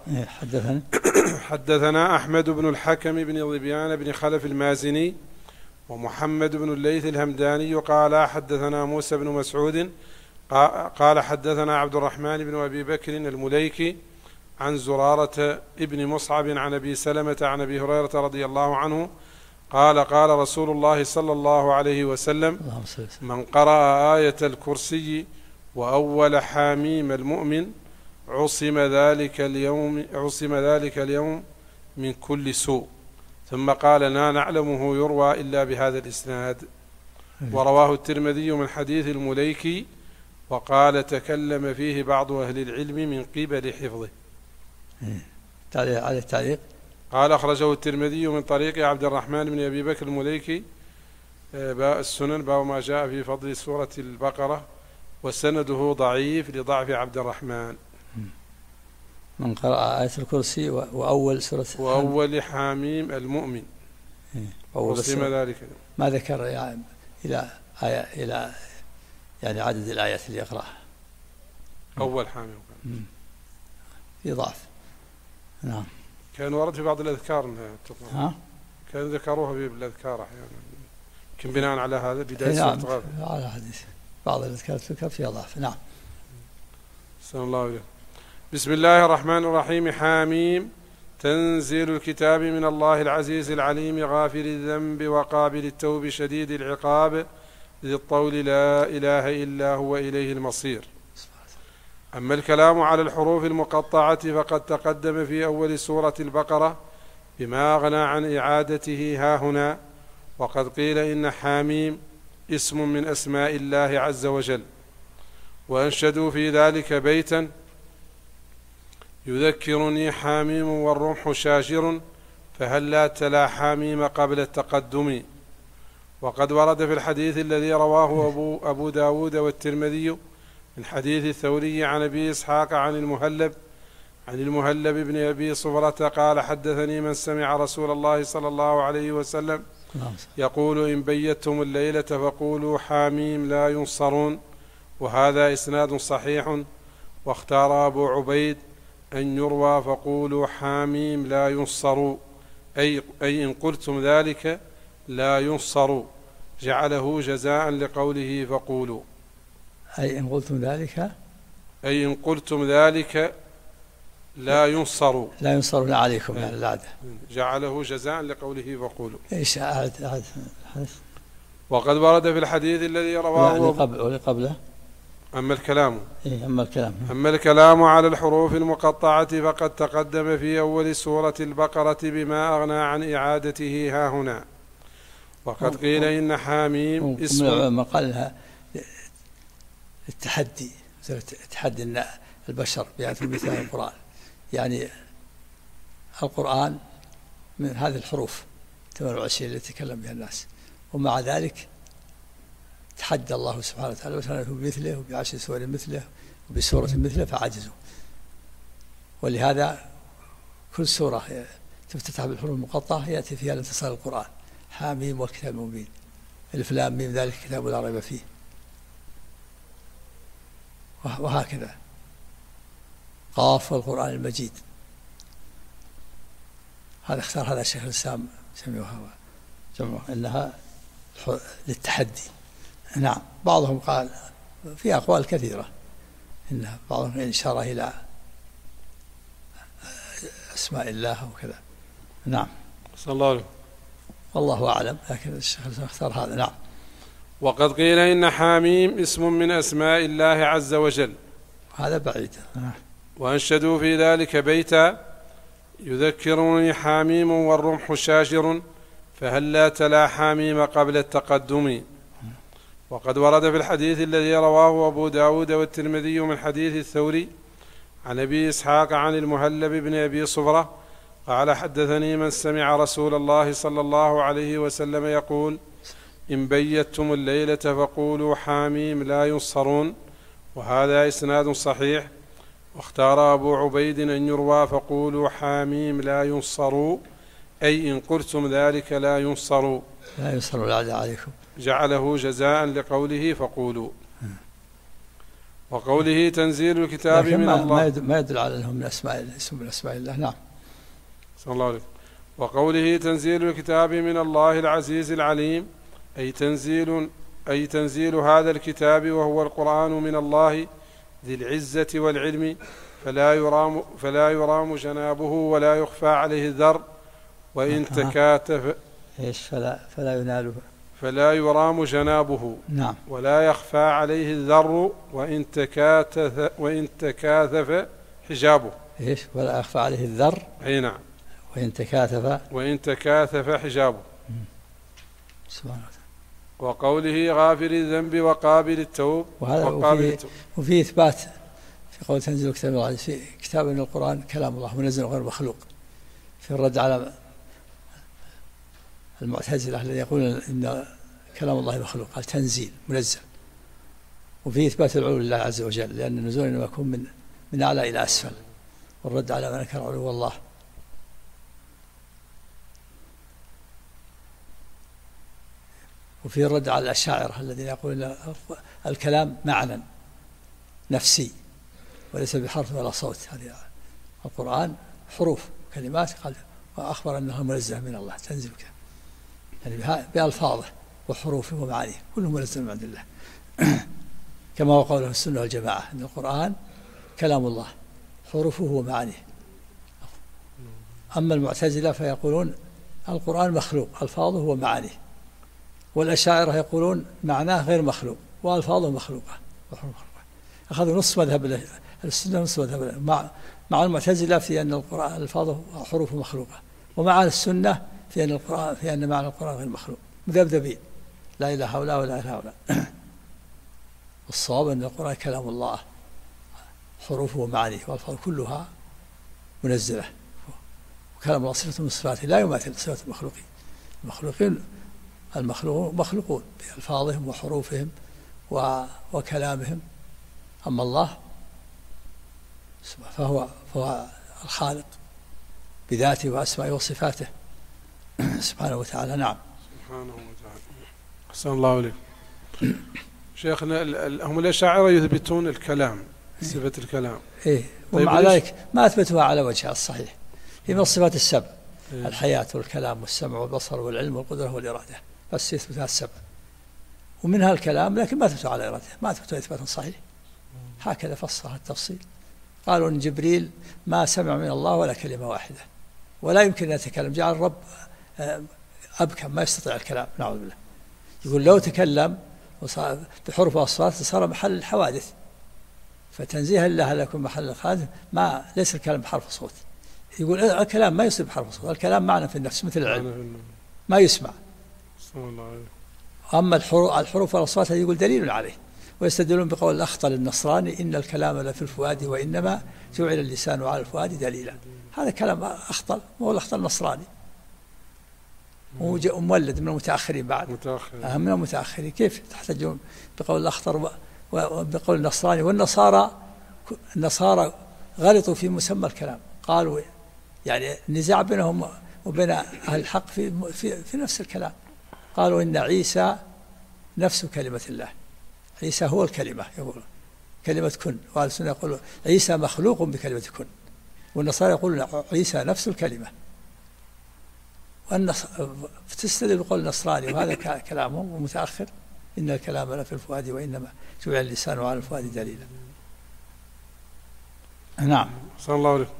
حدثنا أحمد بن الحكم بن ظبيان بن خلف المازني ومحمد بن الليث الهمداني قال حدثنا موسى بن مسعود قال حدثنا عبد الرحمن بن أبي بكر المليكي عن زرارة ابن مصعب عن أبي سلمة عن أبي هريرة رضي الله عنه قال قال رسول الله صلى الله عليه وسلم من قرأ آية الكرسي وأول حاميم المؤمن عصم ذلك اليوم من كل سوء. ثم قال لا نعلمه يروى إلا بهذا الإسناد. ورواه الترمذي من حديث المليكي وقال تكلم فيه بعض أهل العلم من قبل حفظه. على التعليق قال أخرجه الترمذي من طريق عبد الرحمن بن أبي بكر المليكي السنن باب ما جاء في فضل سورة البقرة وسنده ضعيف لضعف عبد الرحمن. من قرأ آية الكرسي وأول سورة وأول حاميم المؤمن وصم ذلك ما ذكر يعني إلى يعني عدد الآيات اللي يقرأها أول حاميم في ضعف. نعم. كان ورد في بعض الأذكار كانوا ذكروها في الأذكار أحيانا يمكن بناء على هذا بداية سورة غافر على حديث بعض الأذكار تذكر فيها ضعف. نعم. صلى الله عليه. بسم الله الرحمن الرحيم. حاميم تنزيل الكتاب من الله العزيز العليم غافر الذنب وقابل التوب شديد العقاب ذي الطول لا إله إلا هو إليه المصير. أما الكلام على الحروف المقطعة فقد تقدم في أول سورة البقرة بما أغنى عن إعادته هاهنا. وقد قيل إن حاميم اسم من أسماء الله عز وجل. وأنشدوا في ذلك بيتا يذكرني حاميم والرمح شاجر فهل لا تلا حاميم قبل التقدم. وقد ورد في الحديث الذي رواه أبو داود والترمذي من حديث الثوري عن أبي إسحاق عن المهلب بن أبي صفرة قال حدثني من سمع رسول الله صلى الله عليه وسلم يقول إن بيتم الليلة فقولوا حاميم لا ينصرون. وهذا إسناد صحيح. واختار أبو عبيد أن يروى فقولوا حاميم لا ينصروا أي إن قلتم ذلك لا ينصروا جعله جزاء لقوله فقولوا. أي إن قلتم ذلك أي إن قلتم ذلك لا ينصروا. لا ينصرون عليكم يعني العادة. جعله جزاء لقوله فقولوا. إيش أعد وقد ورد في الحديث الذي رواه ولقبله. أما الكلام أما الكلام على الحروف المقطعة فقد تقدم في أول سورة البقرة بما أغنى عن إعادته ها هنا. وقد قيل إن حاميم اسم ما قالها التحدي، تحدي البشر بيأتوا مثل القرآن، يعني القرآن من هذه الحروف 28 التي تكلم بها الناس، ومع ذلك تحدى الله سبحانه وتعالى وسأله بمثله وبعشر سور مثله وبسورة مثله فعجزوا. ولهذا كل سورة تفتتح بالحروف المقطعة يأتي فيها الانتصار القرآن، حاميم والكتاب المبين، الف لام ميم ذلك الكتاب لا ريب فيه، وهكذا قاف والقرآن المجيد. هذا اختار هذا الشيخ الإسلام سميوها إنها للتحدي. نعم. بعضهم قال في أقوال كثيرة إنها بعضهم إشارة إلى أسماء الله وكذا. نعم. صلى الله عليه. والله أعلم، لكن الشيخ الإسلام اختار هذا. نعم. وقد قيل إن حاميم اسم من أسماء الله عز وجل، هذا بعيد. وأنشدوا في ذلك بيتا: يذكرني حاميم والرمح شاشر فهل لا تلا حاميم قبل التقدم. وقد ورد في الحديث الذي رواه أبو داود والترمذي من حديث الثوري عن أبي إسحاق عن المهلب بن أبي صفرة قال: حدثني من سمع رسول الله صلى الله عليه وسلم يقول: إن بيتم الليلة فقولوا حاميم لا ينصرون. وهذا إسناد صحيح. واختار أبو عبيد أن يروى فقولوا حاميم لا ينصروا، أي إن قلتم ذلك لا ينصروا. لا ينصروا العداء عليكم. جعله جزاء لقوله فقولوا. وقوله تنزيل الكتاب من الله ما يدل على أنهم من اسم من أسماء الله. نعم. صلى الله عليه. وقوله تنزيل الكتاب من الله العزيز العليم، أي تنزيل هذا الكتاب وهو القرآن من الله ذي العزة والعلم، فلا يرام جنابه ولا يخفى عليه الذر وإن تكاتف. فلا يرام جنابه. نعم. ولا يخفى عليه الذر وإن تكاثف حجابه. ولا يخفى عليه الذر. أي نعم. وإن تكاثف حجابه. سبحان الله. وقوله غافر الذنب وقابل التوب. وفي إثبات في قول تنزيل كتاب الله، في كتاب من القرآن كلام الله منزل غير مخلوق، في الرد على المعتزلة الذين يقولون إن كلام الله مخلوق، قال تنزيل منزل. وفي إثبات العلو لله عز وجل، لأن النزول إنما يكون من أعلى إلى أسفل، والرد على من أنكر علو الله. وفي الرد على الأشاعرة الذين يقولون الكلام معنى نفسي وليس بحرف ولا صوت. هذه القرآن حروف كلمات، قال وأخبر أنها منزلة من الله تنزل يعني بألفاظه وحروفه ومعانيه كله منزل من عند الله. كما هو قوله السنة والجماعة أن القرآن كلام الله حروفه ومعانيه. أما المعتزلة فيقولون القرآن مخلوق ألفاظه ومعانيه، والأشاعرة يقولون معناه غير مخلوق وألفاظه مخلوقة. أخذوا نص مذهب السنة ونص مذهب مع المعتزلة في أن القرآن ألفاظه وحروفه مخلوقة، ومع السنة في أن معنى القرآن غير مخلوق، مذبذبين لا إله هؤلاء ولا إله هؤلاء. الصواب أن القرآن كلام الله حروفه ومعانيه والألفاظ كلها منزلة، وكلام الله صفة من صفاته لا يماثل صفة المخلوقين. مخلوقون بألفاظهم وحروفهم وكلامهم، أما الله فهو الخالق بذاته وأسمائه وصفاته سبحانه وتعالى. نعم. سبحانه وتعالى. أحسن الله عليك. شيخنا هم الأشاعرة يثبتون الكلام، صفة الكلام. طيب ومع ذلك ما أثبتوها على وجهها الصحيح. هي من الصفات السبع، الحياة والكلام والسمع والبصر والعلم والقدرة والإرادة، بس يثبتها السبع، ومنها الكلام، لكن ما أثبتوا على إرادته، ما أثبتوا إثباتا صحيح. هكذا فصل التفصيل. قالوا إن جبريل ما سمع من الله ولا كلمة واحدة ولا يمكن أن يتكلم، جعل الرب أبكم ما يستطيع الكلام، نعوذ بالله. يقول لو تكلم بحروف وأصوات صار محل الحوادث، فتنزيه الله لكم محل الحوادث، ما ليس الكلام بحرف صوت. يقول الكلام ما يصير بحرف صوت، الكلام معنى في النفس مثل العلم ما يسمع. أما الحروف والأصوات يقول دليل عليه، ويستدلون بقول الأخطل النصراني إن الكلام لفي الفؤاد وإنما جعل اللسان على الفؤاد دليلا. هذا كلام أخطل، وهو الأخطل النصراني ومولد من المتأخرين بعد، من المتأخرين. كيف تحتجون بقول الأخطر وبقول النصراني؟ والنصارى غلطوا في مسمى الكلام، قالوا يعني النزاع بينهم وبين أهل الحق في نفس الكلام. قالوا إن عيسى نفس كلمة الله، عيسى هو الكلمة، يقول كلمة كن، وأهل السنة يقولون عيسى مخلوق بكلمة كن، والنصارى يقولون عيسى نفس الكلمة. فتستدل بقول النصراني، وهذا كلامهم متأخر، إن الكلام لفي الفؤاد وإنما جعل اللسان على الفؤاد دليلا. نعم. صلى الله عليه.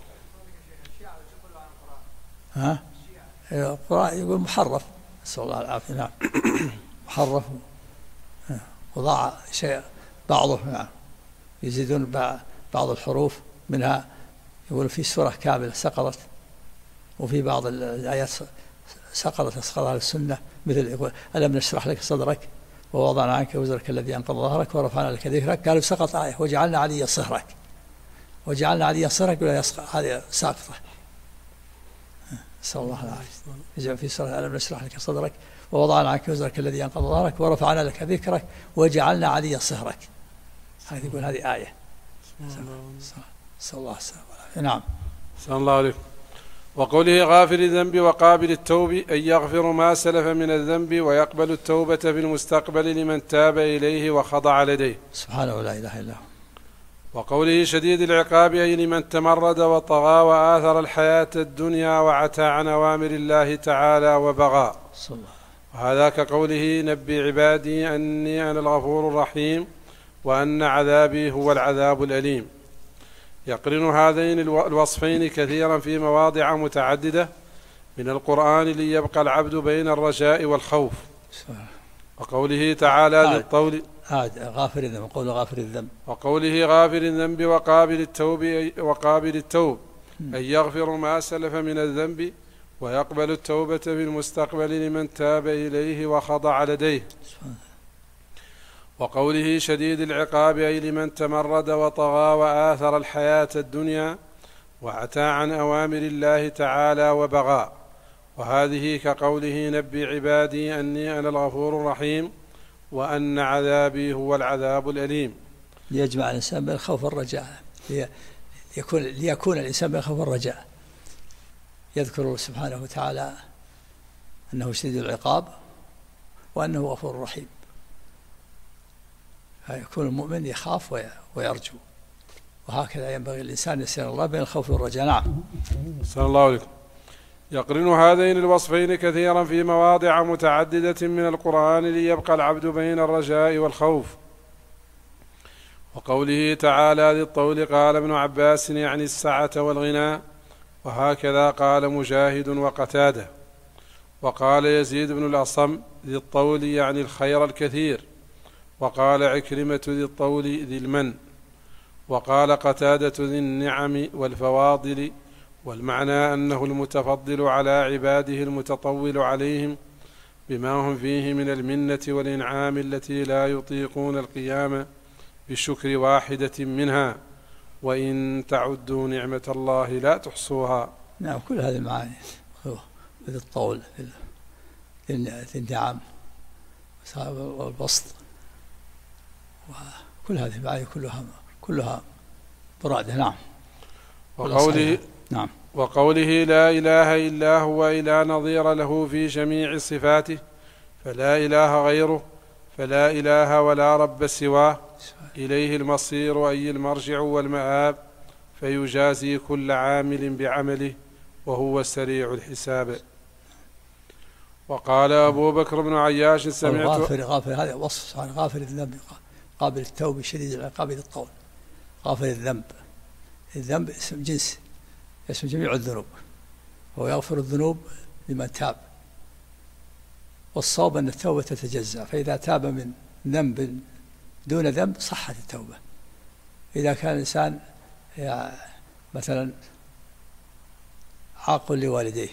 القرآن يقول محرف، نسأل الله العافية. نعم. محرف وضاع شيء بعضه، يعني يزيدون بعض الحروف منها، يقول في سورة كاملة سقطت، وفي بعض الآيات أسقطها السنة، مثل يقول ألم نشرح لك صدرك ووضعنا عنك وزرك الذي أنقض ظهرك ورفعنا لك ذكرك. قالوا سقط آية وجعلنا علي صهرك، وجعلنا علي صهرك، هذه ساقطة، نسأل الله العافية. في سورة ألم نشرح لك صدرك ووضعنا عنك وزرك الذي أنقض ظهرك ورفعنا لك ذكرك وجعلنا علي صهرك. هذه يقول هذه آية. صلى الله عليه وسلم. نعم. صلى الله عليه. وقوله غافر الذنب وقابل التوب، أن يغفر ما سلف من الذنب ويقبل التوبة في المستقبل لمن تاب إليه وخضع لديه سبحانه لا إله إلا هو. وقوله شديد العقاب، أي لمن تمرد وطغى وآثر الحياة الدنيا وعتى عن أوامر الله تعالى وبغى. وهذا كقوله نبي عبادي أني أنا الغفور الرحيم وأن عذابي هو العذاب الأليم. يقرن هذين الوصفين كثيرا في مواضع متعددة من القرآن ليبقى العبد بين الرجاء والخوف. وقوله تعالى للطول غافر الذنب، قول غافر الذنب، وقوله غافر الذنب وقابل التوب أن يغفر ما سلف من الذنب ويقبل التوبة في المستقبل لمن تاب إليه وخضع لديه. وقوله شديد العقاب، أي لمن تمرد وطغى وآثر الحياة الدنيا وعتى عن أوامر الله تعالى وبغى. وهذه كقوله نبي عبادي أني أنا الغفور الرحيم وأن عذابي هو العذاب الأليم. ليجمع الإنسان بين الخوف والرجاء، ليكون الإنسان بين الخوف والرجاء. يذكر سبحانه وتعالى أنه شديد العقاب وأنه غفور رحيم، فيكون المؤمن يخاف ويرجو، وهكذا ينبغي الإنسان يسير الله بين الخوف والرجاء. نعم. صلى الله عليه. يقرن هذين الوصفين كثيرا في مواضع متعددة من القرآن ليبقى العبد بين الرجاء والخوف. وقوله تعالى للطول، قال ابن عباس يعني السعة والغنى، وهكذا قال مجاهد وقتاده. وقال يزيد بن الأصم للطول يعني الخير الكثير، وقال عكرمة ذي الطول ذي المن، وقال قتادة ذي النعم والفواضل، والمعنى أنه المتفضل على عباده المتطول عليهم بما هم فيه من المنة والإنعام التي لا يطيقون القيام بشكر واحدة منها، وإن تعدوا نعمة الله لا تحصوها. نعم، كل هذه المعاني ذي الطول ذي النعم والبسط، وكل هذه المعاني كلها مرادة. نعم. وقوله لا إله إلا هو إلا نظير له في جميع صفاته، فلا إله غيره، فلا إله ولا رب سواه، إليه المصير أي المرجع والمآب، فيجازي كل عامل بعمله وهو سريع الحساب. وقال أبو بكر بن عياش سمعت غافر هذا وصف غافر الذنب قابل التوب شديد العقاب ذي الطول. غافر الذنب، الذنب اسم جنس اسم جميع الذنوب، هو يغفر الذنوب لمن تاب. والصواب أن التوبة تتجزأ، فإذا تاب من ذنب دون ذنب صحت التوبة. إذا كان الإنسان مثلا عاق لوالديه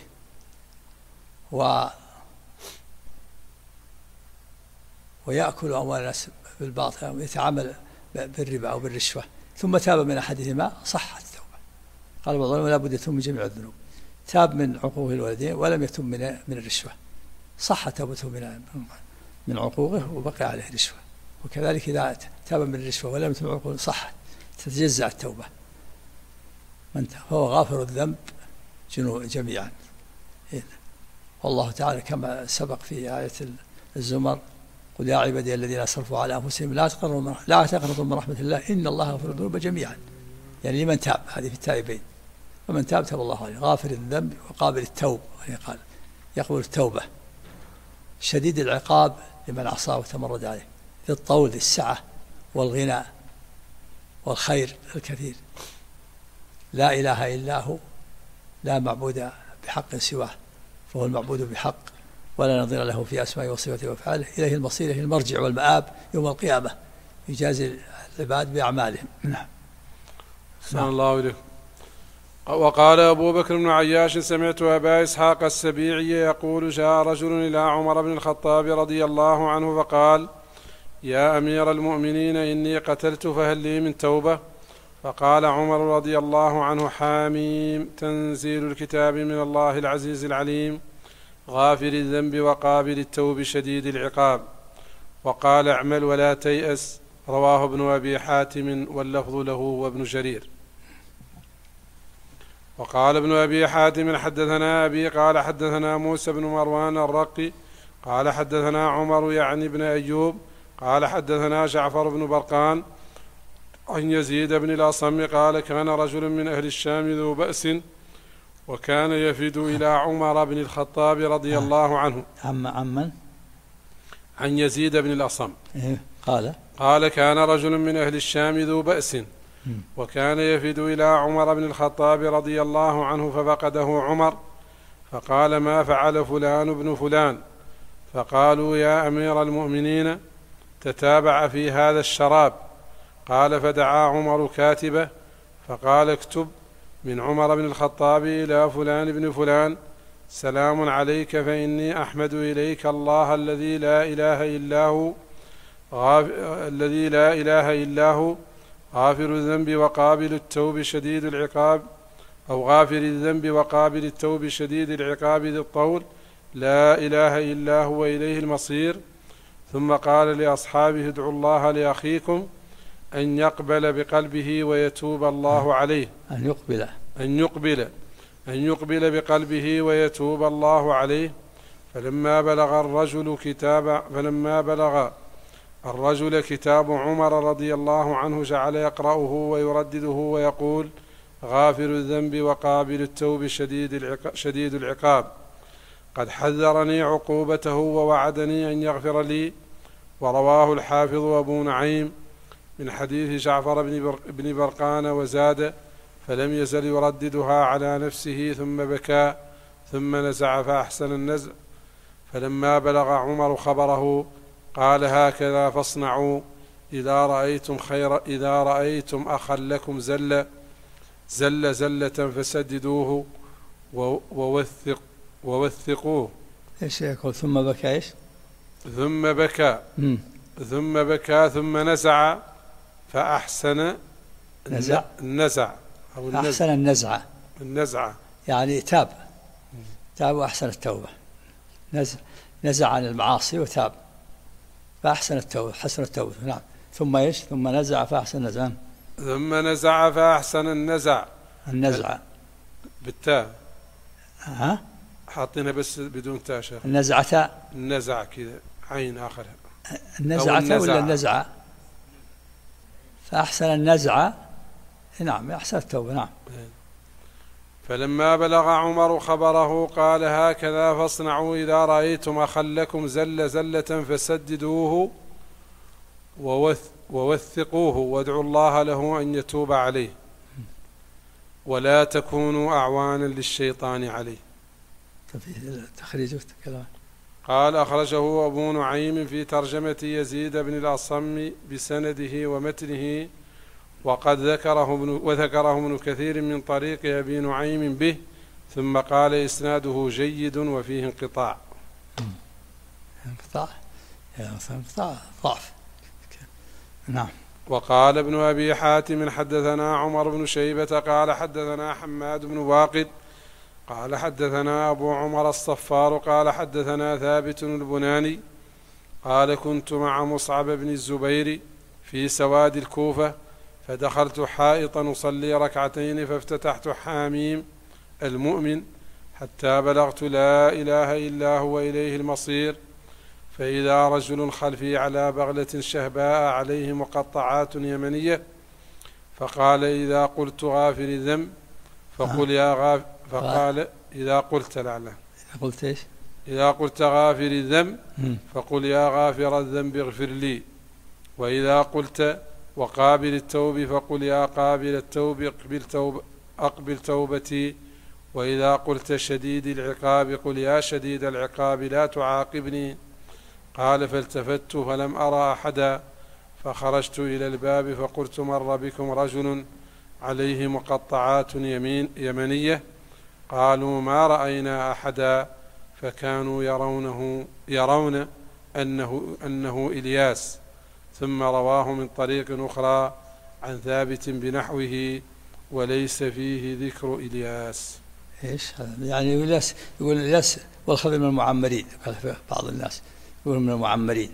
ويأكل أموال الناس بالباطل أو يتعامل بالربا أو بالرشوة ثم تاب من أحدهما صحت التوبة. قال بعض العلماء لا بد يتوب من جميع الذنوب. تاب من عقوق الوالدين ولم يتوب من الرشوة صحت توبته من عقوقه وبقي عليه رشوة. وكذلك إذا تاب من الرشوة ولم يتوب من عقوقه صحت تتجزأ التوبة. فهو غافر الذنب جميعا. والله تعالى كما سبق في آية الزمر قل يا عبادي الذين أسرفوا على أنفسهم لا تقنطوا من رحمة الله إن الله يغفر الذنوب جميعا، يعني لمن تاب، هذه في التائبين، ومن تاب تاب الله عليه. غافر الذنب وقابل التوب، قال يقبل التوبة، شديد العقاب لمن عصاه وتمرد عليه، ذي الطول ذي السعة والغنى والخير الكثير، لا إله إلا هو، لا معبود بحق سواه، فهو المعبود بحق ولا نظير له في أسمائه وصفاته وأفعاله، إليه المصير، إليه المرجع والمآب يوم القيامة، يجازي العباد بأعمالهم. نعم. أحسن الله إليك. وقال أبو بكر بن عياش سمعت أبا إسحاق السبيعي يقول جاء رجل إلى عمر بن الخطاب رضي الله عنه فقال يا أمير المؤمنين إني قتلت فهل لي من توبة؟ فقال عمر رضي الله عنه حاميم تنزيل الكتاب من الله العزيز العليم غافر الذنب وقابل التوب شديد العقاب. وقال اعمل ولا تيأس، رواه ابن أبي حاتم واللفظ له وابن جرير. وقال ابن أبي حاتم حدثنا أبي قال حدثنا موسى بن مروان الرقي قال حدثنا عمر يعني بن أيوب قال حدثنا جعفر بن برقان عن يزيد بن الأصم قال كان رجل من أهل الشام ذو بأس وكان يفد إلى عمر بن الخطاب رضي الله عنه. عمن؟ عن يزيد بن الأصم قال كان رجل من أهل الشام ذو بأس وكان يفد إلى عمر بن الخطاب رضي الله عنه ففقده عمر فقال ما فعل فلان بن فلان؟ فقالوا يا أمير المؤمنين تتابع في هذا الشراب. قال فدعا عمر كاتبه فقال اكتب من عمر بن الخطاب إلى فلان بن فلان سلام عليك فإني أحمد إليك الله الذي لا إله إلا هو غافر الذنب وقابل التوب شديد العقاب أو غافر الذنب وقابل التوب شديد العقاب ذي الطول لا إله إلا هو إليه المصير. ثم قال لأصحابه ادعوا الله لأخيكم أن يقبل بقلبه ويتوب الله عليه. أن يقبل بقلبه ويتوب الله عليه. فلما بلغ الرجل كتاب عمر رضي الله عنه جعل يقرأه ويردده ويقول غافر الذنب وقابل التوب شديد العقاب قد حذرني عقوبته ووعدني أن يغفر لي. ورواه الحافظ أبو نعيم من حديث جعفر بن برقان وزاد فلم يزل يرددها على نفسه ثم بكى ثم نزع فأحسن النزع. فلما بلغ عمر خبره قال هكذا فاصنعوا إذا رأيتم أخا لكم زلة فسددوه ووثقوه. ايش يقول؟ ثم بكى ايش؟ ثم بكى ثم نزع فأحسن النزع أو أحسن النزعة يعني تاب وأحسن التوبة. نزع عن المعاصي وتاب فأحسن التوبة حسن التوبة. نعم. ثم ايش؟ ثم نزع فأحسن النزع. ثم نزع فأحسن النزع بالتاء حاطينها بس بدون تاء شيخ. النزع كذا عين آخرها النزعة ولا النزعة؟ فأحسن النزعة. نعم أحسن التوبة. نعم. فلما بلغ عمر خبره قال هكذا فاصنعوا إذا رأيتم أخا لكم زلة فسددوه ووثقوه وادعوا الله له أن يتوب عليه ولا تكونوا أعوانا للشيطان عليه. تخريج كلام. قال أخرجه أبو نعيم في ترجمة يزيد بن الأصم بسنده ومتنه، وقد ذكره ابن كثير من طريق أبي نعيم به، ثم قال إسناده جيد وفيه انقطاع. انقطاع ضعف. نعم. وقال ابن أبي حاتم حدثنا عمر بن شيبة قال حدثنا حماد بن واقد قال حدثنا أبو عمر الصفار قال حدثنا ثابت البناني قال كنت مع مصعب بن الزبير في سواد الكوفة، فدخلت حائطا أصلي ركعتين فافتتحت حاميم المؤمن حتى بلغت لا إله إلا هو إليه المصير، فإذا رجل خلفي على بغلة شهباء عليه مقطعات يمنية، فقال إذا قلت غافر الذنب فقل يا غافر، فقال إذا قلت لعله قلت إيش؟ إذا قلت غافر الذنب فقل يا غافر الذنب اغفر لي، وإذا قلت وقابل التوب فقل يا قابل التوب أقبل توبتي، وإذا قلت شديد العقاب قل يا شديد العقاب لا تعاقبني. قال فالتفت فلم أرى أحدا، فخرجت إلى الباب فقلت مر بكم رجل عليه مقطعات يمنية، قالوا ما رأينا أحدا، فكانوا يرون أنه إلياس. ثم رواه من طريق أخرى عن ثابت بنحوه وليس فيه ذكر إلياس. إيش يعني إلياس؟ يقول إلياس والخضر من المعمرين، قال في بعض الناس يقول من المعمرين،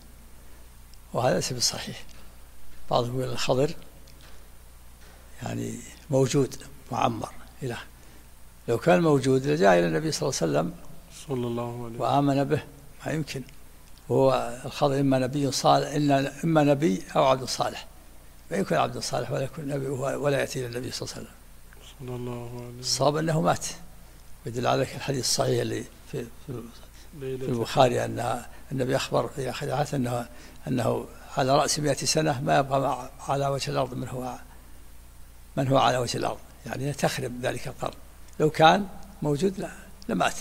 وهذا ليس بالصحيح. بعض يقول الخضر يعني موجود معمر إله، لو كان موجود لجاء إلى النبي صلى الله عليه وسلم صلى الله عليه وسلم وآمن به، ما يمكن. هو الخضر إما نبي صالح إما نبي أو عبد صالح، لا يكون عبد صالح ولا يكون نبي ولا يأتي إلى النبي صلى الله عليه وسلم. صلى الله عليه وسلم. الصواب أنه مات، ويدل على الحديث الصحيح اللي في البخاري أن النبي أخبر في آخر الحديث أنه على رأس 100 سنة ما يبقى على وجه الأرض من هو على وجه الأرض، يعني تخرب ذلك القرن. لو كان موجود لمات.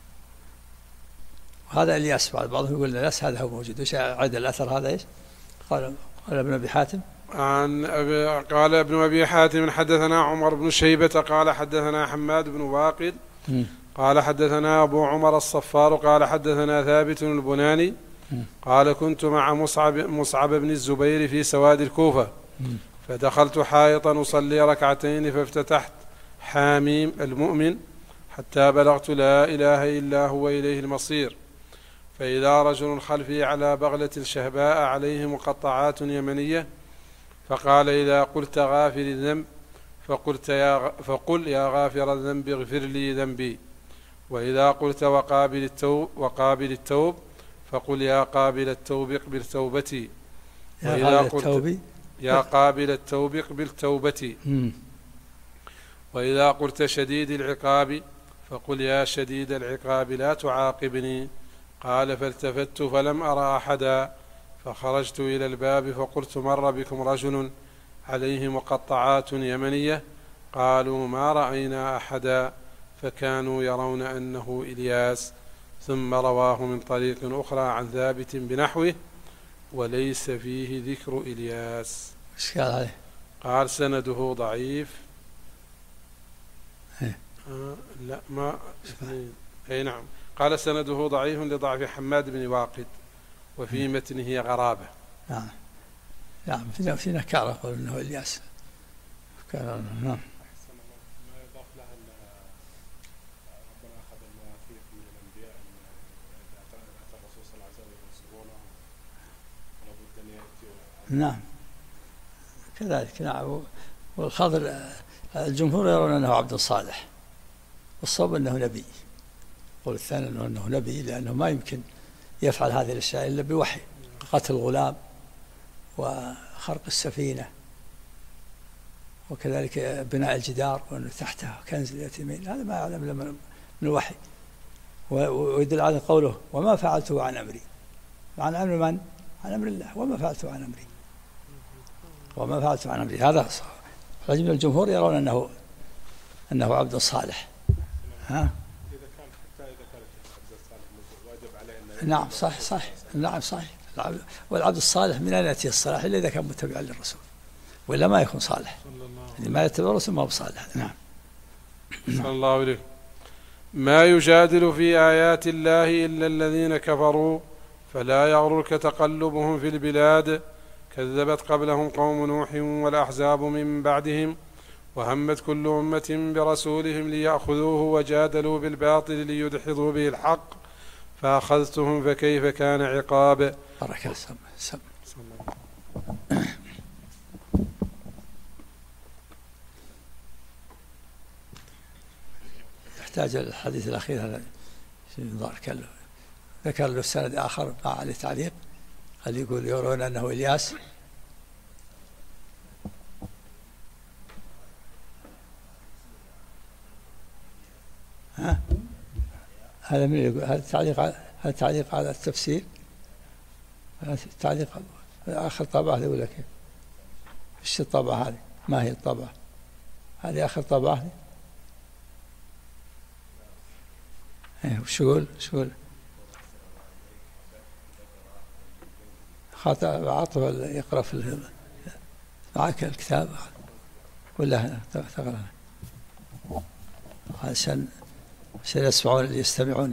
وهذا إلياس، بعضهم يقول إلياس هذا هو موجود. وش عد الأثر هذا إيش؟ قال ابن أبي حاتم قال ابن أبي حاتم حدثنا عمر بن شيبة قال حدثنا حماد بن واقد قال حدثنا أبو عمر الصفار قال حدثنا ثابت البناني قال كنت مع مصعب بن الزبير في سواد الكوفة، فدخلت حائطا أصلي ركعتين فافتتحت حاميم المؤمن حتى بلغت لا إله إلا هو إليه المصير، فإذا رجل خلفي على بغلة شهباء عليه مقطعات يمنية، فقال إذا قلت غافر الذنب فقل يا غافر الذنب اغفر لي ذنبي، وإذا قلت وقابل التوب فقل يا قابل التوب اقبل توبتي، وإذا قلت يا قابل التوب اقبل توبتي، وإذا قلت شديد العقاب فقل يا شديد العقاب لا تعاقبني. قال فالتفت فلم أرى أحدا، فخرجت إلى الباب فقلت مر بكم رجل عليه مقطعات يمنية، قالوا ما رأينا أحدا، فكانوا يرون أنه إلياس. ثم رواه من طريق أخرى عن ثابت بنحوه وليس فيه ذكر إلياس. قال سنده ضعيف. لا ما أي نعم، قال سنده ضعيف لضعف حماد بن واقد وفي متنه غرابة. نعم في نكارة قول إنه إلياس. نعم. ما يضاف لها ربنا أخذ المواثيق من الأنبياء أتى الرسول صلى الله عليه وسلم ينصرونه ولابد أن يأتي. نعم كذلك. نعم. والخضر الجمهور يرون أنه عبد صالح، والصواب أنه نبي. قول الثاني أنه نبي لأنه ما يمكن يفعل هذه الأشياء إلا بوحي، قتل الغلام وخرق السفينة وكذلك بناء الجدار وأنه تحتها كنز اليتيمين، هذا ما يعلم إلا من الوحي. ويدل على قوله وما فعلته عن أمري. عن أمر من؟ عن أمر الله وما فعلت عن أمري، وما فعلت عن أمري. هذا رجل من الجمهور يرون أنه عبد صالح. ها؟ نعم صح نعم صحيح. والعبد الصالح من أين يأتي الصلاح إلا إذا كان متبعا للرسول، ولا ما يكون صالح. ما يتبع الرسول ما هو صالح. نعم. صلى الله عليه. ما يجادل في آيات الله إلا الذين كفروا فلا يغررك تقلبهم في البلاد كذبت قبلهم قوم نوح والأحزاب من بعدهم وهمت كل أمة برسولهم ليأخذوه وجادلوا بالباطل ليدحضوا به الحق فأخذتهم فكيف كان عقاب. بارك الله. يحتاج الحديث الأخير هذا ذكر له سند آخر مع عليه تعليق. هل يقول يرون أنه إلياس؟ ها؟ هذا من يقول؟ هذا تعليق على التفسير. هذا تعليق آخر طبعة يقول لك إيش الطبعة هذه؟ ما هي الطبعة هذه؟ آخر طبعة وش يقول؟ خاطئ عطف يقرأ في معك الكتاب ولا تقرأ عشان يسمعون يستمعون.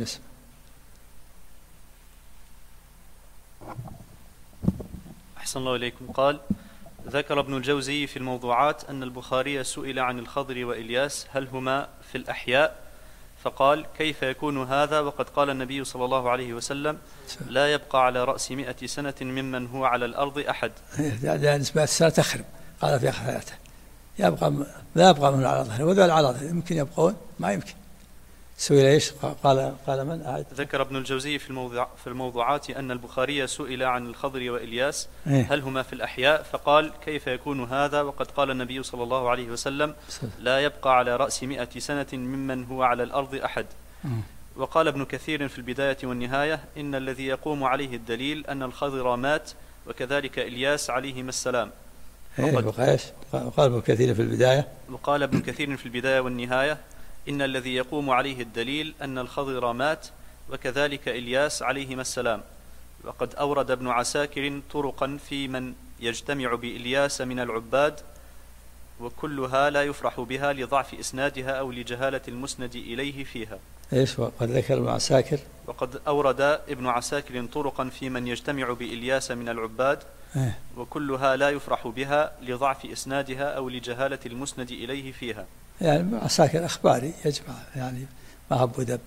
أحسن الله إليكم. قال: ذكر ابن الجوزي في الموضوعات أن البخاري سئل عن الخضر وإلياس هل هما في الأحياء، فقال: كيف يكون هذا وقد قال النبي صلى الله عليه وسلم: لا يبقى على رأس 100 سنة ممن هو على الأرض أحد. يعني نسبة السنة تخرب. قال في حياته لا يبقى من على ظهره وذل على ظهره. يمكن يبقون؟ ما يمكن. سئل ايش؟ قال من أعد؟ ذكر ابن الجوزي في الموضوعات أن البخاري سئل عن الخضر وإلياس هل هما في الأحياء، فقال: كيف يكون هذا وقد قال النبي صلى الله عليه وسلم: لا يبقى على رأس 100 سنة ممن هو على الأرض أحد. وقال ابن كثير في البداية والنهاية: إن الذي يقوم عليه الدليل أن الخضر مات وكذلك إلياس عليهما السلام. وقال ابن كثير في البداية. وقال ابن كثير في البداية والنهاية: إن الذي يقوم عليه الدليل أن الخضر مات وكذلك إلياس عليهما السلام. وقد أورد ابن عساكر طرقا في من يجتمع بإلياس من العباد وكلها لا يفرح بها لضعف إسنادها أو لجهالة المسند إليه فيها. إيش وقد ذكر ابن عساكر؟ وقد أورد ابن عساكر طرقا في من يجتمع بإلياس من العباد وكلها لا يفرح بها لضعف إسنادها أو لجهالة المسند إليه فيها. يعني عساكر أخباري يجمع يعني ما هب ودب.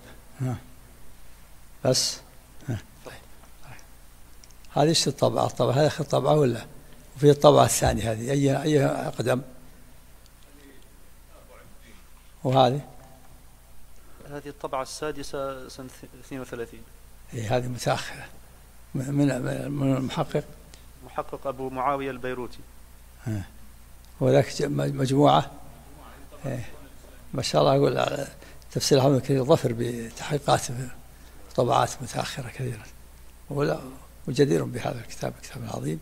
بس هذه ايش الطبعة؟ هذه آخر طبعة ولا وفي الطبعة الثانية هذه أي أقدم؟ وهذه الطبعة السادسة سنة 32. هذه متأخرة من المحقق أبو معاوية البيروتي. وذاك مجموعة. ما شاء الله. أقول تفسير الحافظ الكثير ظفر بتحقيقات طبعات متأخرة كثيرة وجدير بهذا الكتاب عظيم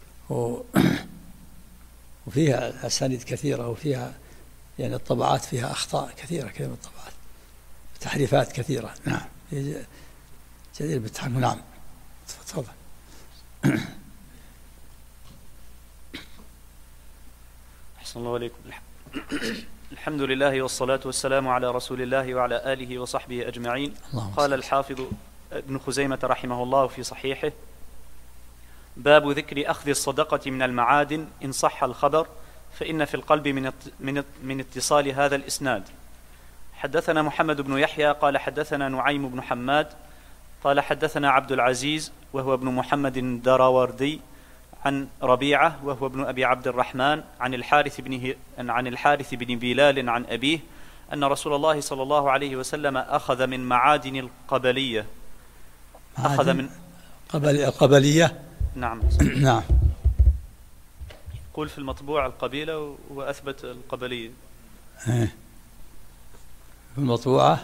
وفيها أسانيد كثيرة وفيها يعني الطبعات فيها أخطاء كثيرة من الطبعات تحريفات كثيرة. نعم جدير بالتحقيق. نعم تفضل. أحسن الله عليكم. الحمد لله والصلاة والسلام على رسول الله وعلى آله وصحبه أجمعين. قال الحافظ ابن خزيمة رحمه الله في صحيحه: باب ذكر أخذ الصدقة من المعادن إن صح الخبر، فإن في القلب من اتصال هذا الإسناد. حدثنا محمد بن يحيى قال حدثنا نعيم بن حماد قال حدثنا عبد العزيز وهو ابن محمد الدراوردي عن ربيعة وهو ابن أبي عبد الرحمن عن الحارث بن بلال عن أبيه أن رسول الله صلى الله عليه وسلم أخذ من معادن القبلية. أخذ من القبلية. نعم. نعم. يقول في المطبوع القبيلة وأثبت القبلية. في المطبوعة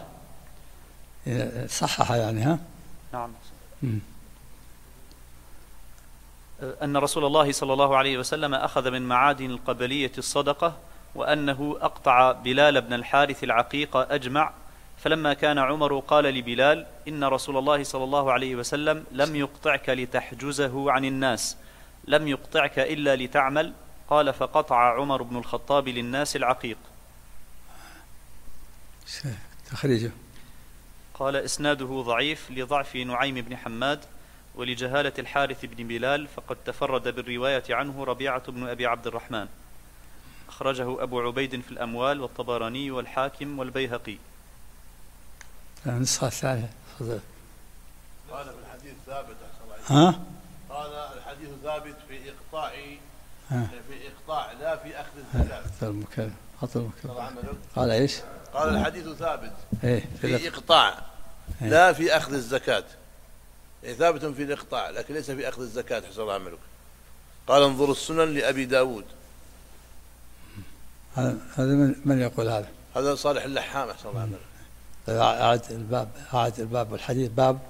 صحح يعني. ها. نعم. أن رسول الله صلى الله عليه وسلم أخذ من معادن القبلية الصدقة، وأنه أقطع بلال بن الحارث العقيق أجمع، فلما كان عمر قال لبلال: إن رسول الله صلى الله عليه وسلم لم يقطعك لتحجزه عن الناس، لم يقطعك إلا لتعمل. قال: فقطع عمر بن الخطاب للناس العقيق. تخريجه. قال: إسناده ضعيف لضعف نعيم بن حماد ولجهالة الحارث بن بلال، فقد تفرد بالرواية عنه ربيعة بن أبي عبد الرحمن. أخرجه أبو عبيد في الأموال والطبراني والحاكم والبيهقي. النسخة الثانية. قال في الحديث ثابت. ها؟ قال الحديث ثابت في إقطاع لا في أخذ الزكاة. قال إيش؟ قال الحديث ثابت في إقطاع لا في أخذ الزكاة. ثابت في الإقطاع لكن ليس في أخذ الزكاة حسن الله عملك. قال: انظر السنن لأبي داود. هذا من يقول هذا؟ هذا صالح اللحام حسن الله عملك. أعد الباب والحديث.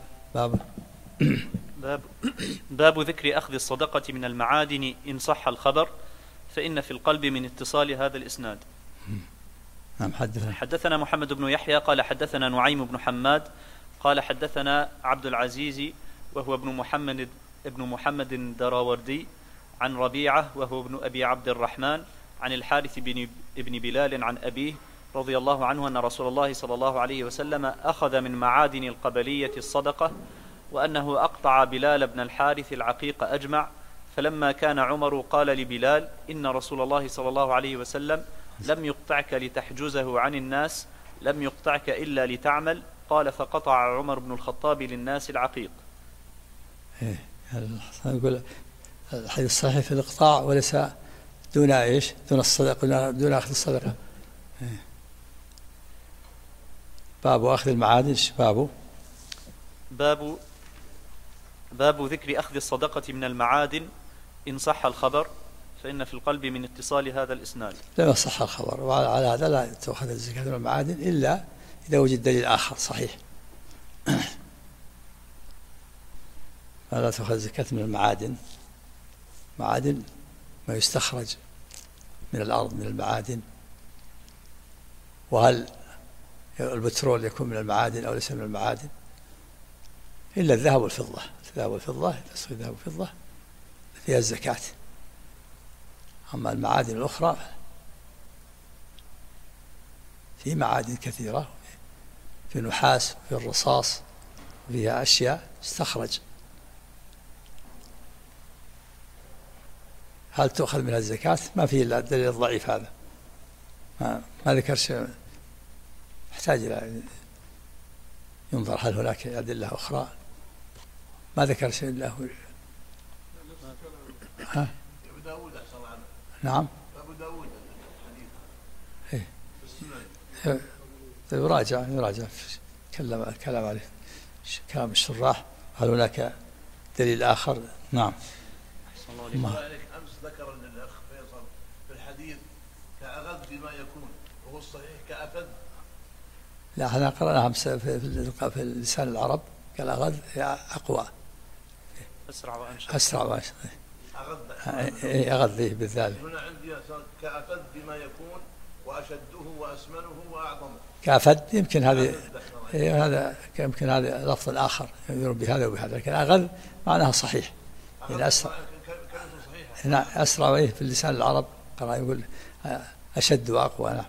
باب ذكر أخذ الصدقة من المعادن إن صح الخبر، فإن في القلب من اتصال هذا الإسناد. نعم. حدثنا محمد بن يحيى قال حدثنا نعيم بن حماد قال حدثنا عبد العزيز وهو ابن محمد الدراوردي عن ربيعة وهو ابن أبي عبد الرحمن عن الحارث بن بلال عن أبيه رضي الله عنه أن رسول الله صلى الله عليه وسلم أخذ من معادن القبلية الصدقة، وأنه أقطع بلال بن الحارث العقيق أجمع، فلما كان عمر قال لبلال: إن رسول الله صلى الله عليه وسلم لم يقطعك لتحجزه عن الناس، لم يقطعك إلا لتعمل. قال: فقطع عمر بن الخطاب للناس العقيق. يقول الحديث الصحيح في الإقطاع وليس دون إيش؟ دون الصدقة، دون أخذ الصدقة. باب أخذ المعادن. باب ذكر أخذ الصدقة من المعادن إن صح الخبر، فإن في القلب من اتصال هذا الإسناد. لا صح الخبر، وعلى هذا لا تأخذ الزكاة من المعادن إلا إذا وجد دليل آخر صحيح. لا تأخذ الزكاة من المعادن. معادن ما يستخرج من الأرض من المعادن. وهل البترول يكون من المعادن أو ليس من المعادن؟ إلا الذهب والفضة. الذهب والفضة فيها الزكاة. أما المعادن الأخرى في معادن كثيرة، في النحاس وفي الرصاص، فيها أشياء استخرج. هل تؤخذ منها الزكاة؟ ما فيه إلا الدليل الضعيف هذا، ما ذكر شيء، يحتاج إلى ينظر هل هناك أدلة أخرى. ما ذكر شيء إلا هو. ها؟ أبو داود أحسن الله عنه. نعم. أبو داود الحديث. يراجع كلام عليه كلام الشراح، هل هناك دليل آخر؟ نعم. أمس ذكر الأخ فيصل في الحديث كأغذ بما يكون، وهو الصحيح كأفذ. لا، احنا قرأناها في لسان العرب قال أغذ أقوى، أسرع وأنشط. أغذ بالذال. هنا عندي كأفذ بما يكون وأشده وأسمنه وأعظمه. كأفذ يمكن هذا يمكن هذا لفظ آخر يرد بهذا وبهذا، لكن أغذ معناها صحيح. يعني أسرع في اللسان العرب قرأ يقول أشد وأقوى. نعم.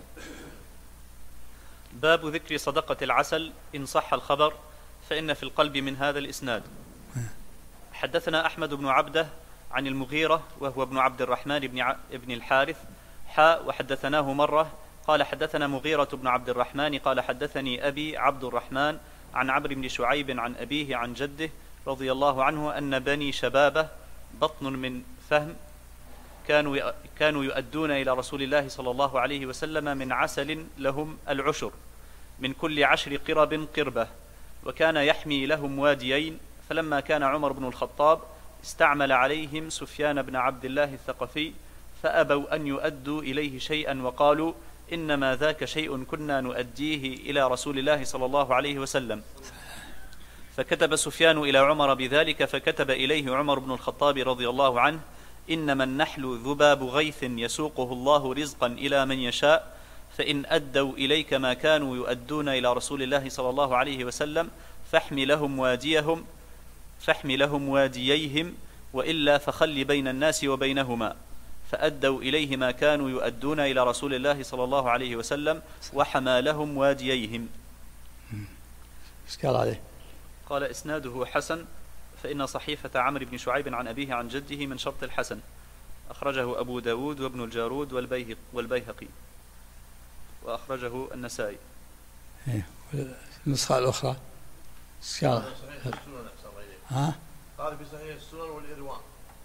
باب ذكر صدقة العسل إن صح الخبر، فإن في القلب من هذا الإسناد. حدثنا أحمد بن عبده عن المغيرة وهو ابن عبد الرحمن بن الحارث وحدثناه مرة قال حدثنا مغيرة بن عبد الرحمن قال حدثني أبي عبد الرحمن عن عمرو بن شعيب عن أبيه عن جده رضي الله عنه أن بني شبابة بطن من فهم كانوا يؤدون إلى رسول الله صلى الله عليه وسلم من عسل لهم العشر من كل 10 قرب قربة، وكان يحمي لهم واديين. فلما كان عمر بن الخطاب استعمل عليهم سفيان بن عبد الله الثقفي، فأبوا أن يؤدوا إليه شيئا وقالوا إنما ذاك شيء كنا نؤديه إلى رسول الله صلى الله عليه وسلم. فكتب سفيان إلى عمر بذلك، فكتب إليه عمر بن الخطاب رضي الله عنه: إنما النحل ذباب غيث يسوقه الله رزقا إلى من يشاء، فإن أدوا إليك ما كانوا يؤدون إلى رسول الله صلى الله عليه وسلم فاحم لهم وادييهم، وإلا فخل بين الناس وبينهما. فأدوا إليه ما كانوا يؤدون إلى رسول الله صلى الله عليه وسلم وحمى لهم وادييهم. ايش قال عليه؟ قال: إسناده حسن، فإن صحيفة عمرو بن شعيب عن أبيه عن جده من شرط الحسن، أخرجه أبو داود وابن الجارود والبيهقي، وأخرجه النسائي. النسخة الأخرى ايش قال؟ ها؟ قال في صحيح السنن والإرواء.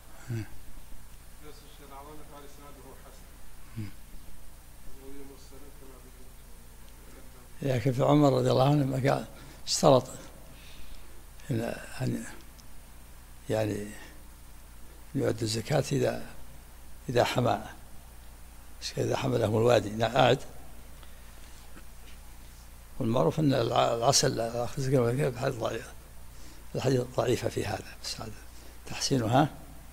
لكن في عمر رضي الله عنه قال اشترط أن يعني يؤدي الزكاة إذا حمى، إذا حملهم الوادي قاعد. والمعروف أن العسل أخذ الزكاة الحديث ضعيفة في هذا، بس هذا تحسينها.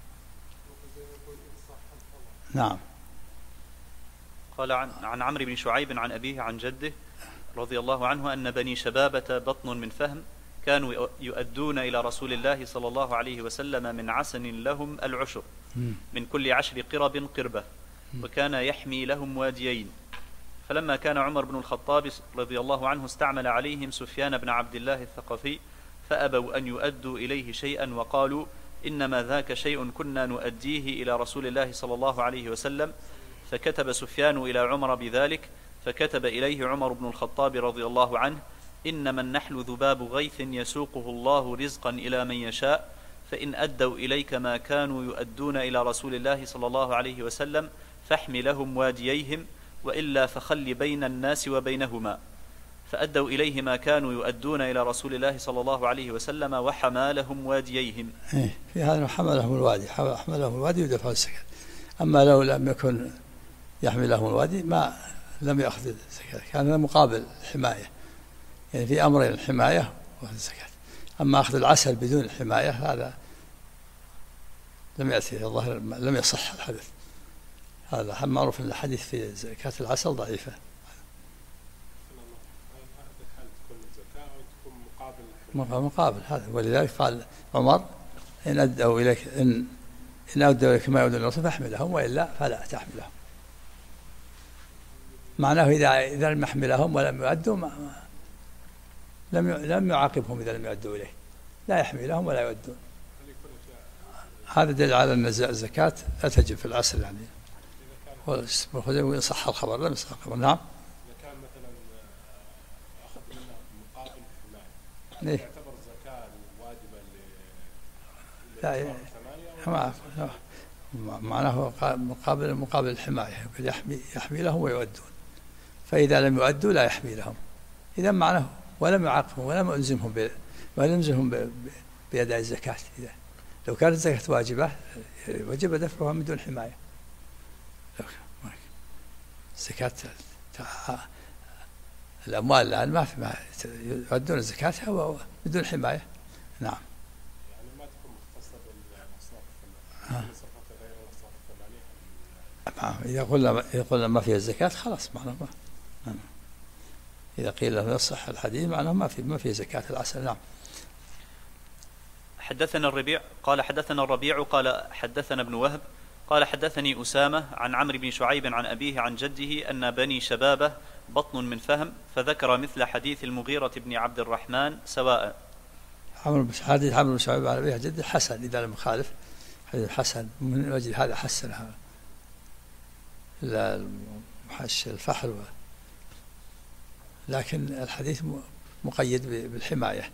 نعم. قال عن عمرو بن شعيب عن أبيه عن جده رضي الله عنه أن بني شبابة بطن من فهم كانوا يؤدون إلى رسول الله صلى الله عليه وسلم من عسن لهم العشر من كل 10 قرب قربة، وكان يحمي لهم واديين. فلما كان عمر بن الخطاب رضي الله عنه استعمل عليهم سفيان بن عبد الله الثقفي، فأبوا أن يؤدوا إليه شيئا، وقالوا: إنما ذاك شيء كنا نؤديه إلى رسول الله صلى الله عليه وسلم. فكتب سفيان إلى عمر بذلك، فكتب إليه عمر بن الخطاب رضي الله عنه: إنما النحل ذباب غيث يسوقه الله رزقا إلى من يشاء، فإن أدوا إليك ما كانوا يؤدون إلى رسول الله صلى الله عليه وسلم فاحم لهم وادييهم، وإلا فخل بين الناس وبينهما. فأدوا إليه ما كانوا يؤدون إلى رسول الله صلى الله عليه وسلم وحمى لهم وادييهم. في هذا حملهم الوادي، حملهم الوادي ودفعوا الزكاة. أما لو لم يكن يحملهم الوادي ما لم يأخذ الزكاة، كان مقابل الحماية، يعني في أمرين: الحماية وأخذ الزكاة. أما أخذ العسل بدون الحماية هذا لم يأتي الظاهر، لم يصح الحديث هذا. معروف أن الحديث في زكاة العسل ضعيفة. مقابل هذا، ولذلك قال عمر: إن أدوا إليك ما يؤدون الرسول فاحملهم، وإلا فلا تحملهم. معناه إذا لم يحملهم ولم يؤدوا لم يعاقبهم إذا لم يؤدوا إليه، لا يحملهم ولا يؤدون. هذا دليل على أن الزكاة لا تجب في العسل، يعني وإن صح الخبر لم يصح الخبر. نعم. إذا كان مثلا أخذ منه مقابل حماية يعتبر الزكاة واجبة لا معناه مقابل الحماية، يحمي لهم ويؤدون. فإذا لم يؤدوا لا يحمي لهم، إذا معناه ولم يعاقبهم ولم يلزمهم بأداء الزكاة. إذا لو كانت الزكاة واجبة وجب دفعها من دون حماية. زكاة الأموال الآن ما يؤدون الزكاة بدون حماية. نعم. يعني ما تكون مختصة بالأصناف الثمانية، غير الأصناف الثمانية. إذا قلنا ما فيها الزكاة خلاص معناه ما. إذا قيل له يصح الحديث معناه ما في زكاة العسل. نعم. حدثنا الربيع قال حدثنا ابن وهب قال حدثني أسامة عن عمرو بن شعيب عن أبيه عن جده أن بني شبابة بطن من فهم، فذكر مثل حديث المغيرة بن عبد الرحمن سواء. حديث عمرو بن شعيب عن أبيه عن جده حسن إذا لم يخالف، حديث حسن من وجه هذا حسنها الفحل، لكن الحديث مقيد بالحماية،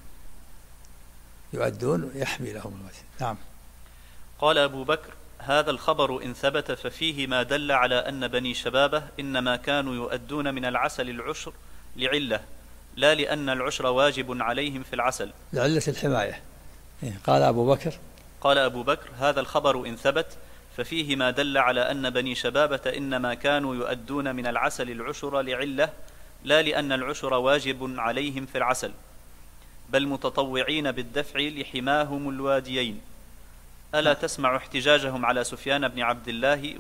يؤدون ويحمي لهم الوادي. نعم. قال أبو بكر: هذا الخبر إن ثبت ففيه ما دل على أن بني شبابة إنما كانوا يؤدون من العسل العشر لعلة، لا لأن العشر واجب عليهم في العسل، لعلة الحماية. قال أبو بكر: هذا الخبر إن ثبت ففيه ما دل على أن بني شبابة إنما كانوا يؤدون من العسل العشر لعلة، لا لأن العشر واجب عليهم في العسل. بل متطوعين بالدفع لحماهم الواديين. ألا تسمع احتجاجهم على سفيان بن عبد الله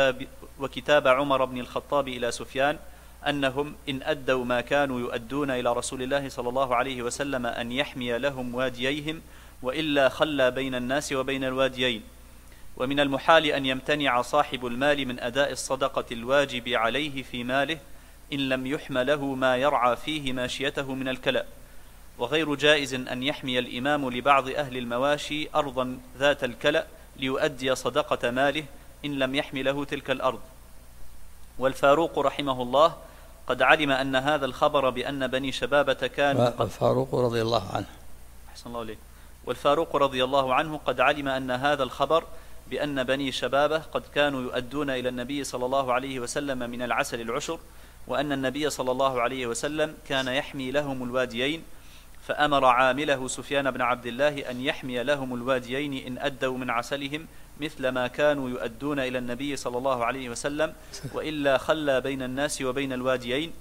وكتاب عمر بن الخطاب إلى سفيان أنهم إن أدوا ما كانوا يؤدون إلى رسول الله صلى الله عليه وسلم أن يحمي لهم وادييهم وإلا خلى بين الناس وبين الواديين. ومن المحال أن يمتنع صاحب المال من أداء الصدقة الواجب عليه في ماله إن لم يحم له ما يرعى فيه ماشيته من الكلأ. وغير جائز أن يحمي الإمام لبعض أهل المواشي أرضا ذات الكلأ ليؤدي صدقة ماله إن لم يحم له تلك الأرض. والفاروق رحمه الله قد علم أن هذا الخبر بأن بني شبابة كانوا الفاروق رضي الله عنه أحسن الله عليك. والفاروق رضي الله عنه قد علم أن هذا الخبر بأن بني شبابة قد كانوا يؤدون إلى النبي صلى الله عليه وسلم من العسل العشر، وأن النبي صلى الله عليه وسلم كان يحمي لهم الواديين، فأمر عامله سفيان بن عبد الله أن يحمي لهم الواديين إن أدوا من عسلهم مثل ما كانوا يؤدون إلى النبي صلى الله عليه وسلم، وإلا خلى بين الناس وبين الواديين.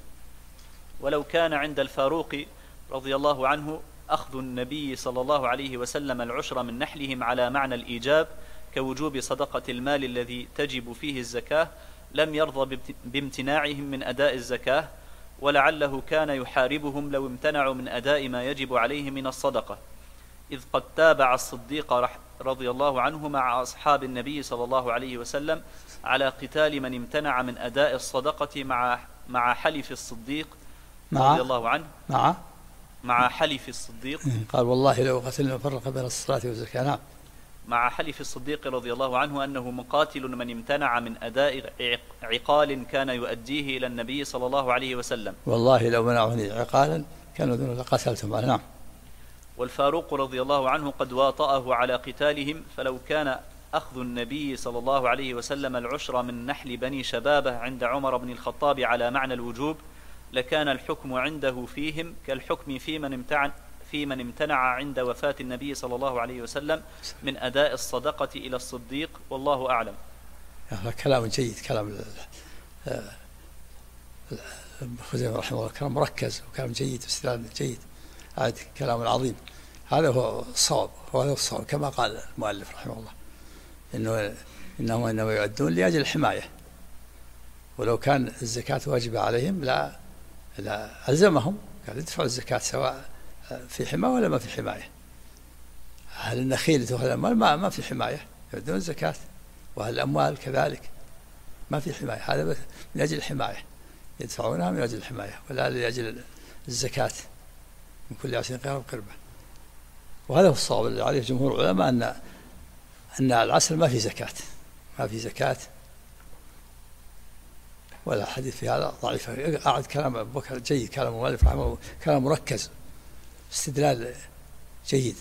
ولو كان عند الفاروق رضي الله عنه أخذ النبي صلى الله عليه وسلم العشر من نحلهم على معنى الإيجاب كوجوب صدقة المال الذي تجب فيه الزكاة، لم يرضى بامتناعهم من أداء الزكاة، ولعله كان يحاربهم لو امتنعوا من أداء ما يجب عليهم من الصدقة، إذ قد تابع الصديق رضي الله عنه مع أصحاب النبي صلى الله عليه وسلم على قتال من امتنع من أداء الصدقة مع حلف الصديق رضي الله عنه مع حلف الصديق قال والله لو قتلنا فرق بين الصلاة والزكاة. نعم. مع حلف الصديق رضي الله عنه أنه مقاتل من امتنع من أداء عقال كان يؤديه إلى النبي صلى الله عليه وسلم. والله لو منعوني عقالا كانوا دون لقتلتم. نعم. والفاروق رضي الله عنه قد واطأه على قتالهم، فلو كان أخذ النبي صلى الله عليه وسلم العشر من نحل بني شبابة عند عمر بن الخطاب على معنى الوجوب لكان الحكم عنده فيهم كالحكم في من امتنع عند وفاة النبي صلى الله عليه وسلم من أداء الصدقة إلى الصديق، والله أعلم. كلام جيد، كلام خزيمة رحمه الله كلام مركز وكلام جيد واستدلال جيد، هذا كلام عظيم. هذا هو الصواب، وهذا الصواب كما قال المؤلف رحمه الله إنما يؤدون لأجل الحماية، ولو كان الزكاة واجبة عليهم لا ألزمهم، قال يدفعوا الزكاة سواء في حماية ولا ما في حماية. أهل النخيل وأهل الأموال ما في حماية، يؤدون الزكاة، وأهل الأموال كذلك ما في حماية، هذا من أجل الحماية، يدفعونها من أجل الحماية ولا لأجل الزكاة من كل 20 قربة. وهذا هو الصواب اللي عليه جمهور العلماء أن العسل ما في زكاة، ولا حديث في هذا ضعيف. أعد كلام أبو بكر جيد، كلام المؤلف رحمه الله كلام مركز، استدلال جيد،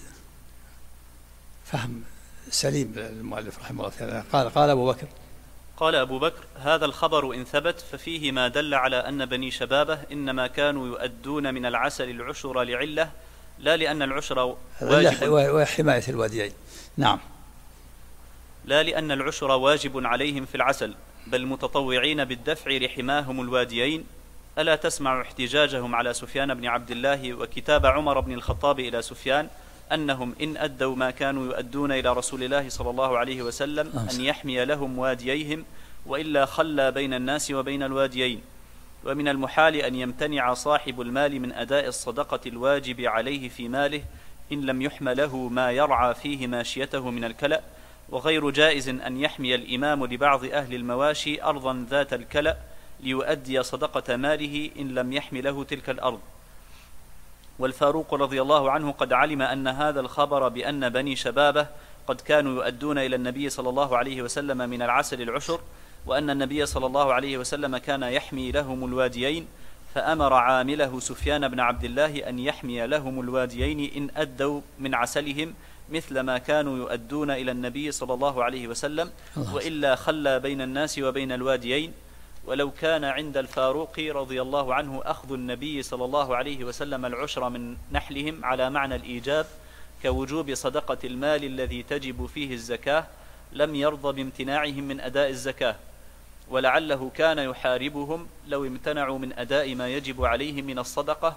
فهم سليم للمؤلف رحمه الله. قال أبو بكر هذا الخبر إن ثبت ففيه ما دل على أن بني شبابة إنما كانوا يؤدون من العسل العشر لعلة، لا لأن العشر واجب وحماية الواديين. نعم. لا لأن العشر واجب عليهم في العسل، بل متطوعين بالدفع لحماهم الواديين. ألا تسمع احتجاجهم على سفيان بن عبد الله وكتاب عمر بن الخطاب إلى سفيان أنهم إن أدوا ما كانوا يؤدون إلى رسول الله صلى الله عليه وسلم أن يحمي لهم وادييهم وإلا خلى بين الناس وبين الواديين. ومن المحال أن يمتنع صاحب المال من أداء الصدقة الواجب عليه في ماله إن لم يحم له ما يرعى فيه ماشيته من الكلأ. وغير جائز أن يحمي الإمام لبعض أهل المواشي أرضا ذات الكلأ ليؤدي صدقة ماله إن لم يحم له تلك الأرض. والفاروق رضي الله عنه قد علم أن هذا الخبر بأن بني شبابة قد كانوا يؤدون إلى النبي صلى الله عليه وسلم من العسل العشر، وأن النبي صلى الله عليه وسلم كان يحمي لهم الواديين، فأمر عامله سفيان بن عبد الله أن يحمي لهم الواديين إن أدوا من عسلهم مثل ما كانوا يؤدون إلى النبي صلى الله عليه وسلم، وإلا خلى بين الناس وبين الواديين. ولو كان عند الفاروق رضي الله عنه أخذ النبي صلى الله عليه وسلم العشر من نحلهم على معنى الإيجاب كوجوب صدقة المال الذي تجب فيه الزكاة لم يرضى بامتناعهم من أداء الزكاة، ولعله كان يحاربهم لو امتنعوا من أداء ما يجب عليهم من الصدقة،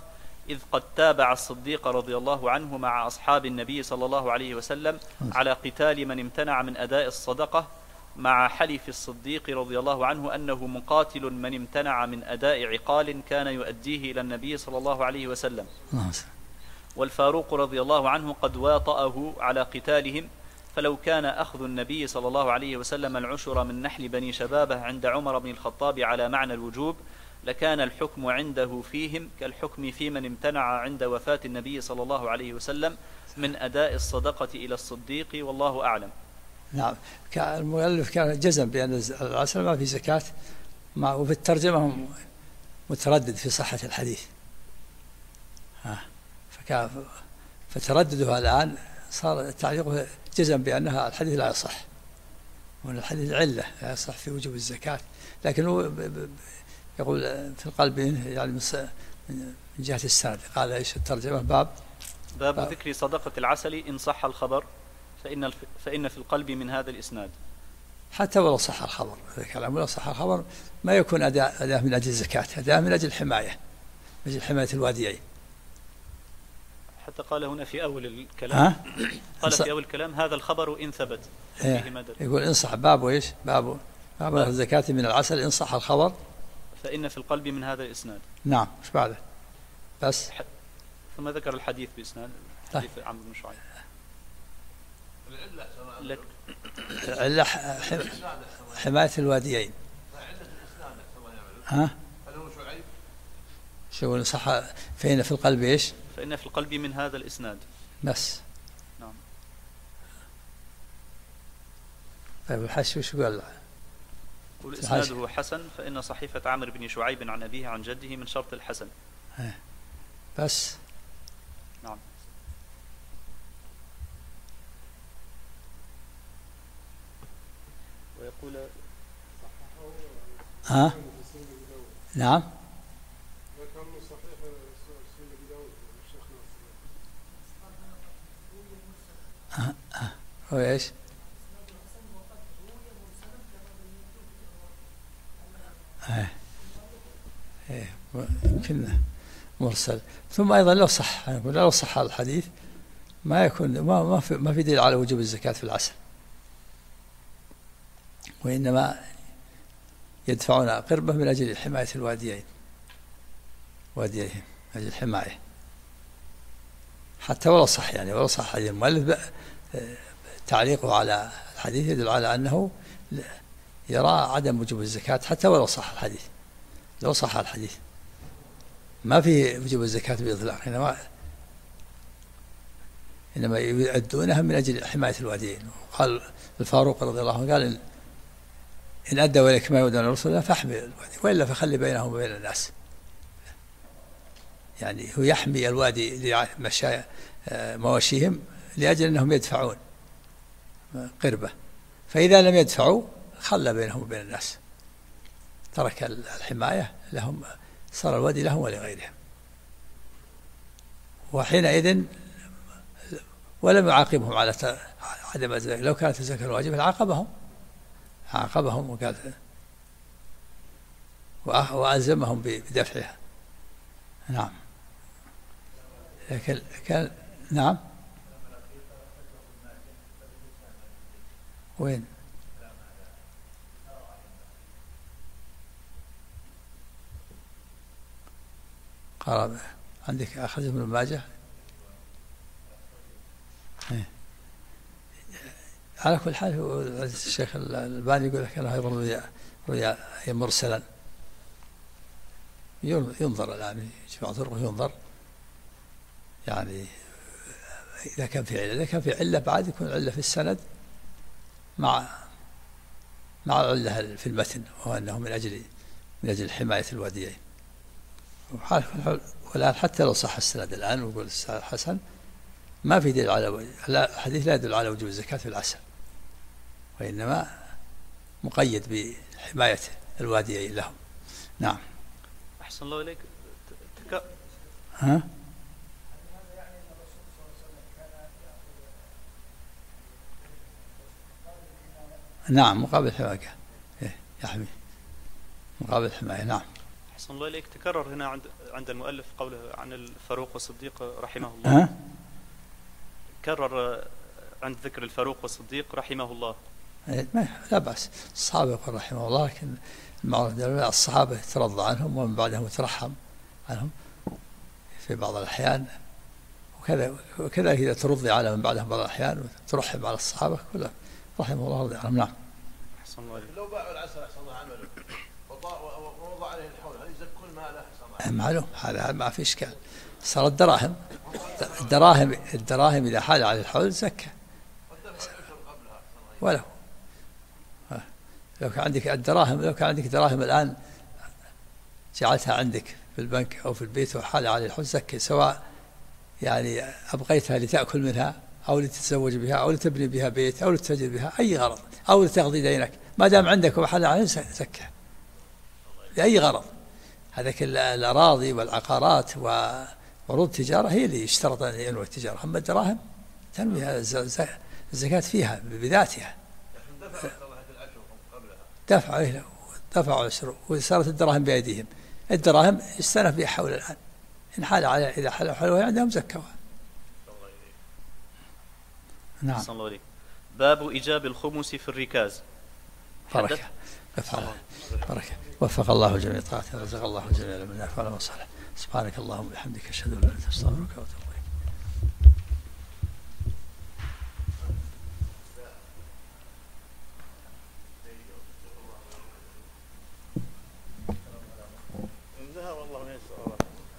إذ قد تابع الصديق رضي الله عنه مع أصحاب النبي صلى الله عليه وسلم على قتال من امتنع من أداء الصدقة، مع حلف الصديق رضي الله عنه أنه مقاتل من امتنع من أداء عقال كان يؤديه إلى النبي صلى الله عليه وسلم. والفاروق رضي الله عنه قد واطأه على قتالهم، فلو كان أخذ النبي صلى الله عليه وسلم العشر من نحل بني شبابه عند عمر بن الخطاب على معنى الوجوب لكان الحكم عنده فيهم كالحكم في من امتنع عند وفاة النبي صلى الله عليه وسلم من أداء الصدقة إلى الصديق، والله أعلم. نعم. المؤلف كان جزم بأن العسل ما في زكاة، وفي الترجمة متردد في صحة الحديث، فتردده الآن صار تعليقه جزم بأنها الحديث لا يصح، وأن الحديث علة لا يصح في وجوب الزكاة، لكن هو يقول في القلب يعني من جهة السند. قال ايش الترجمة؟ باب ذكر صدقة العسل إن صح الخبر فإن في القلب من هذا الإسناد. حتى ولو صح الخبر، الكلام ولو صح الخبر ما يكون أداء من أجل الزكاة، أداء من أجل الحماية، من أجل حماية الواديين. حتى قال هنا في أول الكلام قال في أول الكلام هذا الخبر إن ثبت. يقول إن صح باب إيش؟ باب الزكاة من العسل إن صح الخبر فإن في القلب من هذا الإسناد. نعم. إيش بعده؟ بس ثم ذكر الحديث بإسناد حديث عمرو بن شعيب. العلة حماية الواديين. ها؟ شو صح؟ فإن في القلب إيش؟ فإن في القلب من هذا الإسناد. بس. نعم. طيب الحش وش قال؟ إسناده حسن، فإن صحيفة عمرو بن شعيب عن أبيه عن جده من شرط الحسن. بس. نعم. ويقول نعم. هو ايش؟ يمكن مرسل. ثم ايضا لو صح، نقول لو صح الحديث ما يكون ما في دليل على وجوب الزكاة في العسل، وإنما يدفعون قربة من أجل حماية الواديين واديهم، من أجل الحماية. حتى ولو صح، يعني ولو صح حديث المؤلف تعليقه على الحديث يدل على أنه يرى عدم وجوب الزكاة حتى ولو صح الحديث. لو صح الحديث ما في وجوب الزكاة بإطلاق، إنما يؤدونها من أجل حماية الواديين. وقال الفاروق رضي الله عنه قال إن أدوا إليك ما يؤدون الرسل الله فاحمي الوادي، وإلا فخلي بينهم وبين الناس. يعني هو يحمي الوادي مواشيهم لأجل أنهم يدفعون قربة، فإذا لم يدفعوا خلى بينهم وبين الناس، ترك الحماية لهم، صار الوادي لهم ولغيرهم. وحينئذ ولم يعاقبهم على عدم الزكاة. لو كانت الزكاة واجبة عاقبهم وقال وألزمهم بدفعها. نعم. لكن كان نعم. وين؟ قال عندك أخرج ابن ماجه. على كل حال الشيخ الألباني يقول لك أنه أيضا رؤيا مرسلا، ينظر الآن يجمع طرقه، ينظر يعني إذا كان في علة. إذا كان في علة بعد يكون علة في السند مع علة في المتن، وهو أنه من أجل حماية الواديين. والآن حتى لو صح السند الآن ويقول حسن ما في دليل على الحديث لا يدل على وجوب الزكاة في العسل، وإنما مقيد بحماية الواديين لهم. نعم. أحسن الله إليك. نعم، مقابل حماية يحمي، مقابل حماية. نعم. أحسن الله إليك. تكرر هنا عند المؤلف قوله عن الفاروق والصديق رحمه الله. كرر عند ذكر الفاروق والصديق رحمه الله. لا بأس، الصحابة يقول رحمه الله، لكن الصحابة يترضى عنهم ومن بعدهم يترحم عنهم في بعض الأحيان، وكذلك إذا ترضي على من بعدهم بعض الأحيان وترحم على الصحابة كلهم رحمه الله رضي عنهم. نعم. أحسن الله إليك. لو باعوا العسل أحسن الله عمله ووضع عليه الحول، هل يزكون ماله أحسن الله؟ معلوم، هذا ما في إشكال. صار الدراهم إذا حال على الحول زكى. ولو لو كان عندك دراهم الآن جعلتها عندك في البنك أو في البيت وحال على الحول زكى، سواء يعني أبقيتها لتأكل منها أو لتتزوج بها أو لتبني بها بيت أو لتتجر بها أي غرض أو لتقضي دينك، ما دام عندك وحال عليه زكى لأي غرض. هذاك الأراضي والعقارات وعروض التجارة هي اللي يشترط أن ينوي التجارة، أما الدراهم تنوي الزكاة فيها بذاتها. دفعوا العشر وصارت الدراهم بأيديهم. الدراهم استنف بها حول الآن، إن حال على إذا حلوا عندهم زكوها. نعم. صلى الله عليه. باب إيجاب الخمس في الركاز. بركة. وفق الله جميع طاعته، رزق الله جميع من يفعل وصالح. سبحانك اللهم وبحمدك، أشهد أن لا إله إلا أنت، أستغفرك وأتوب إليك.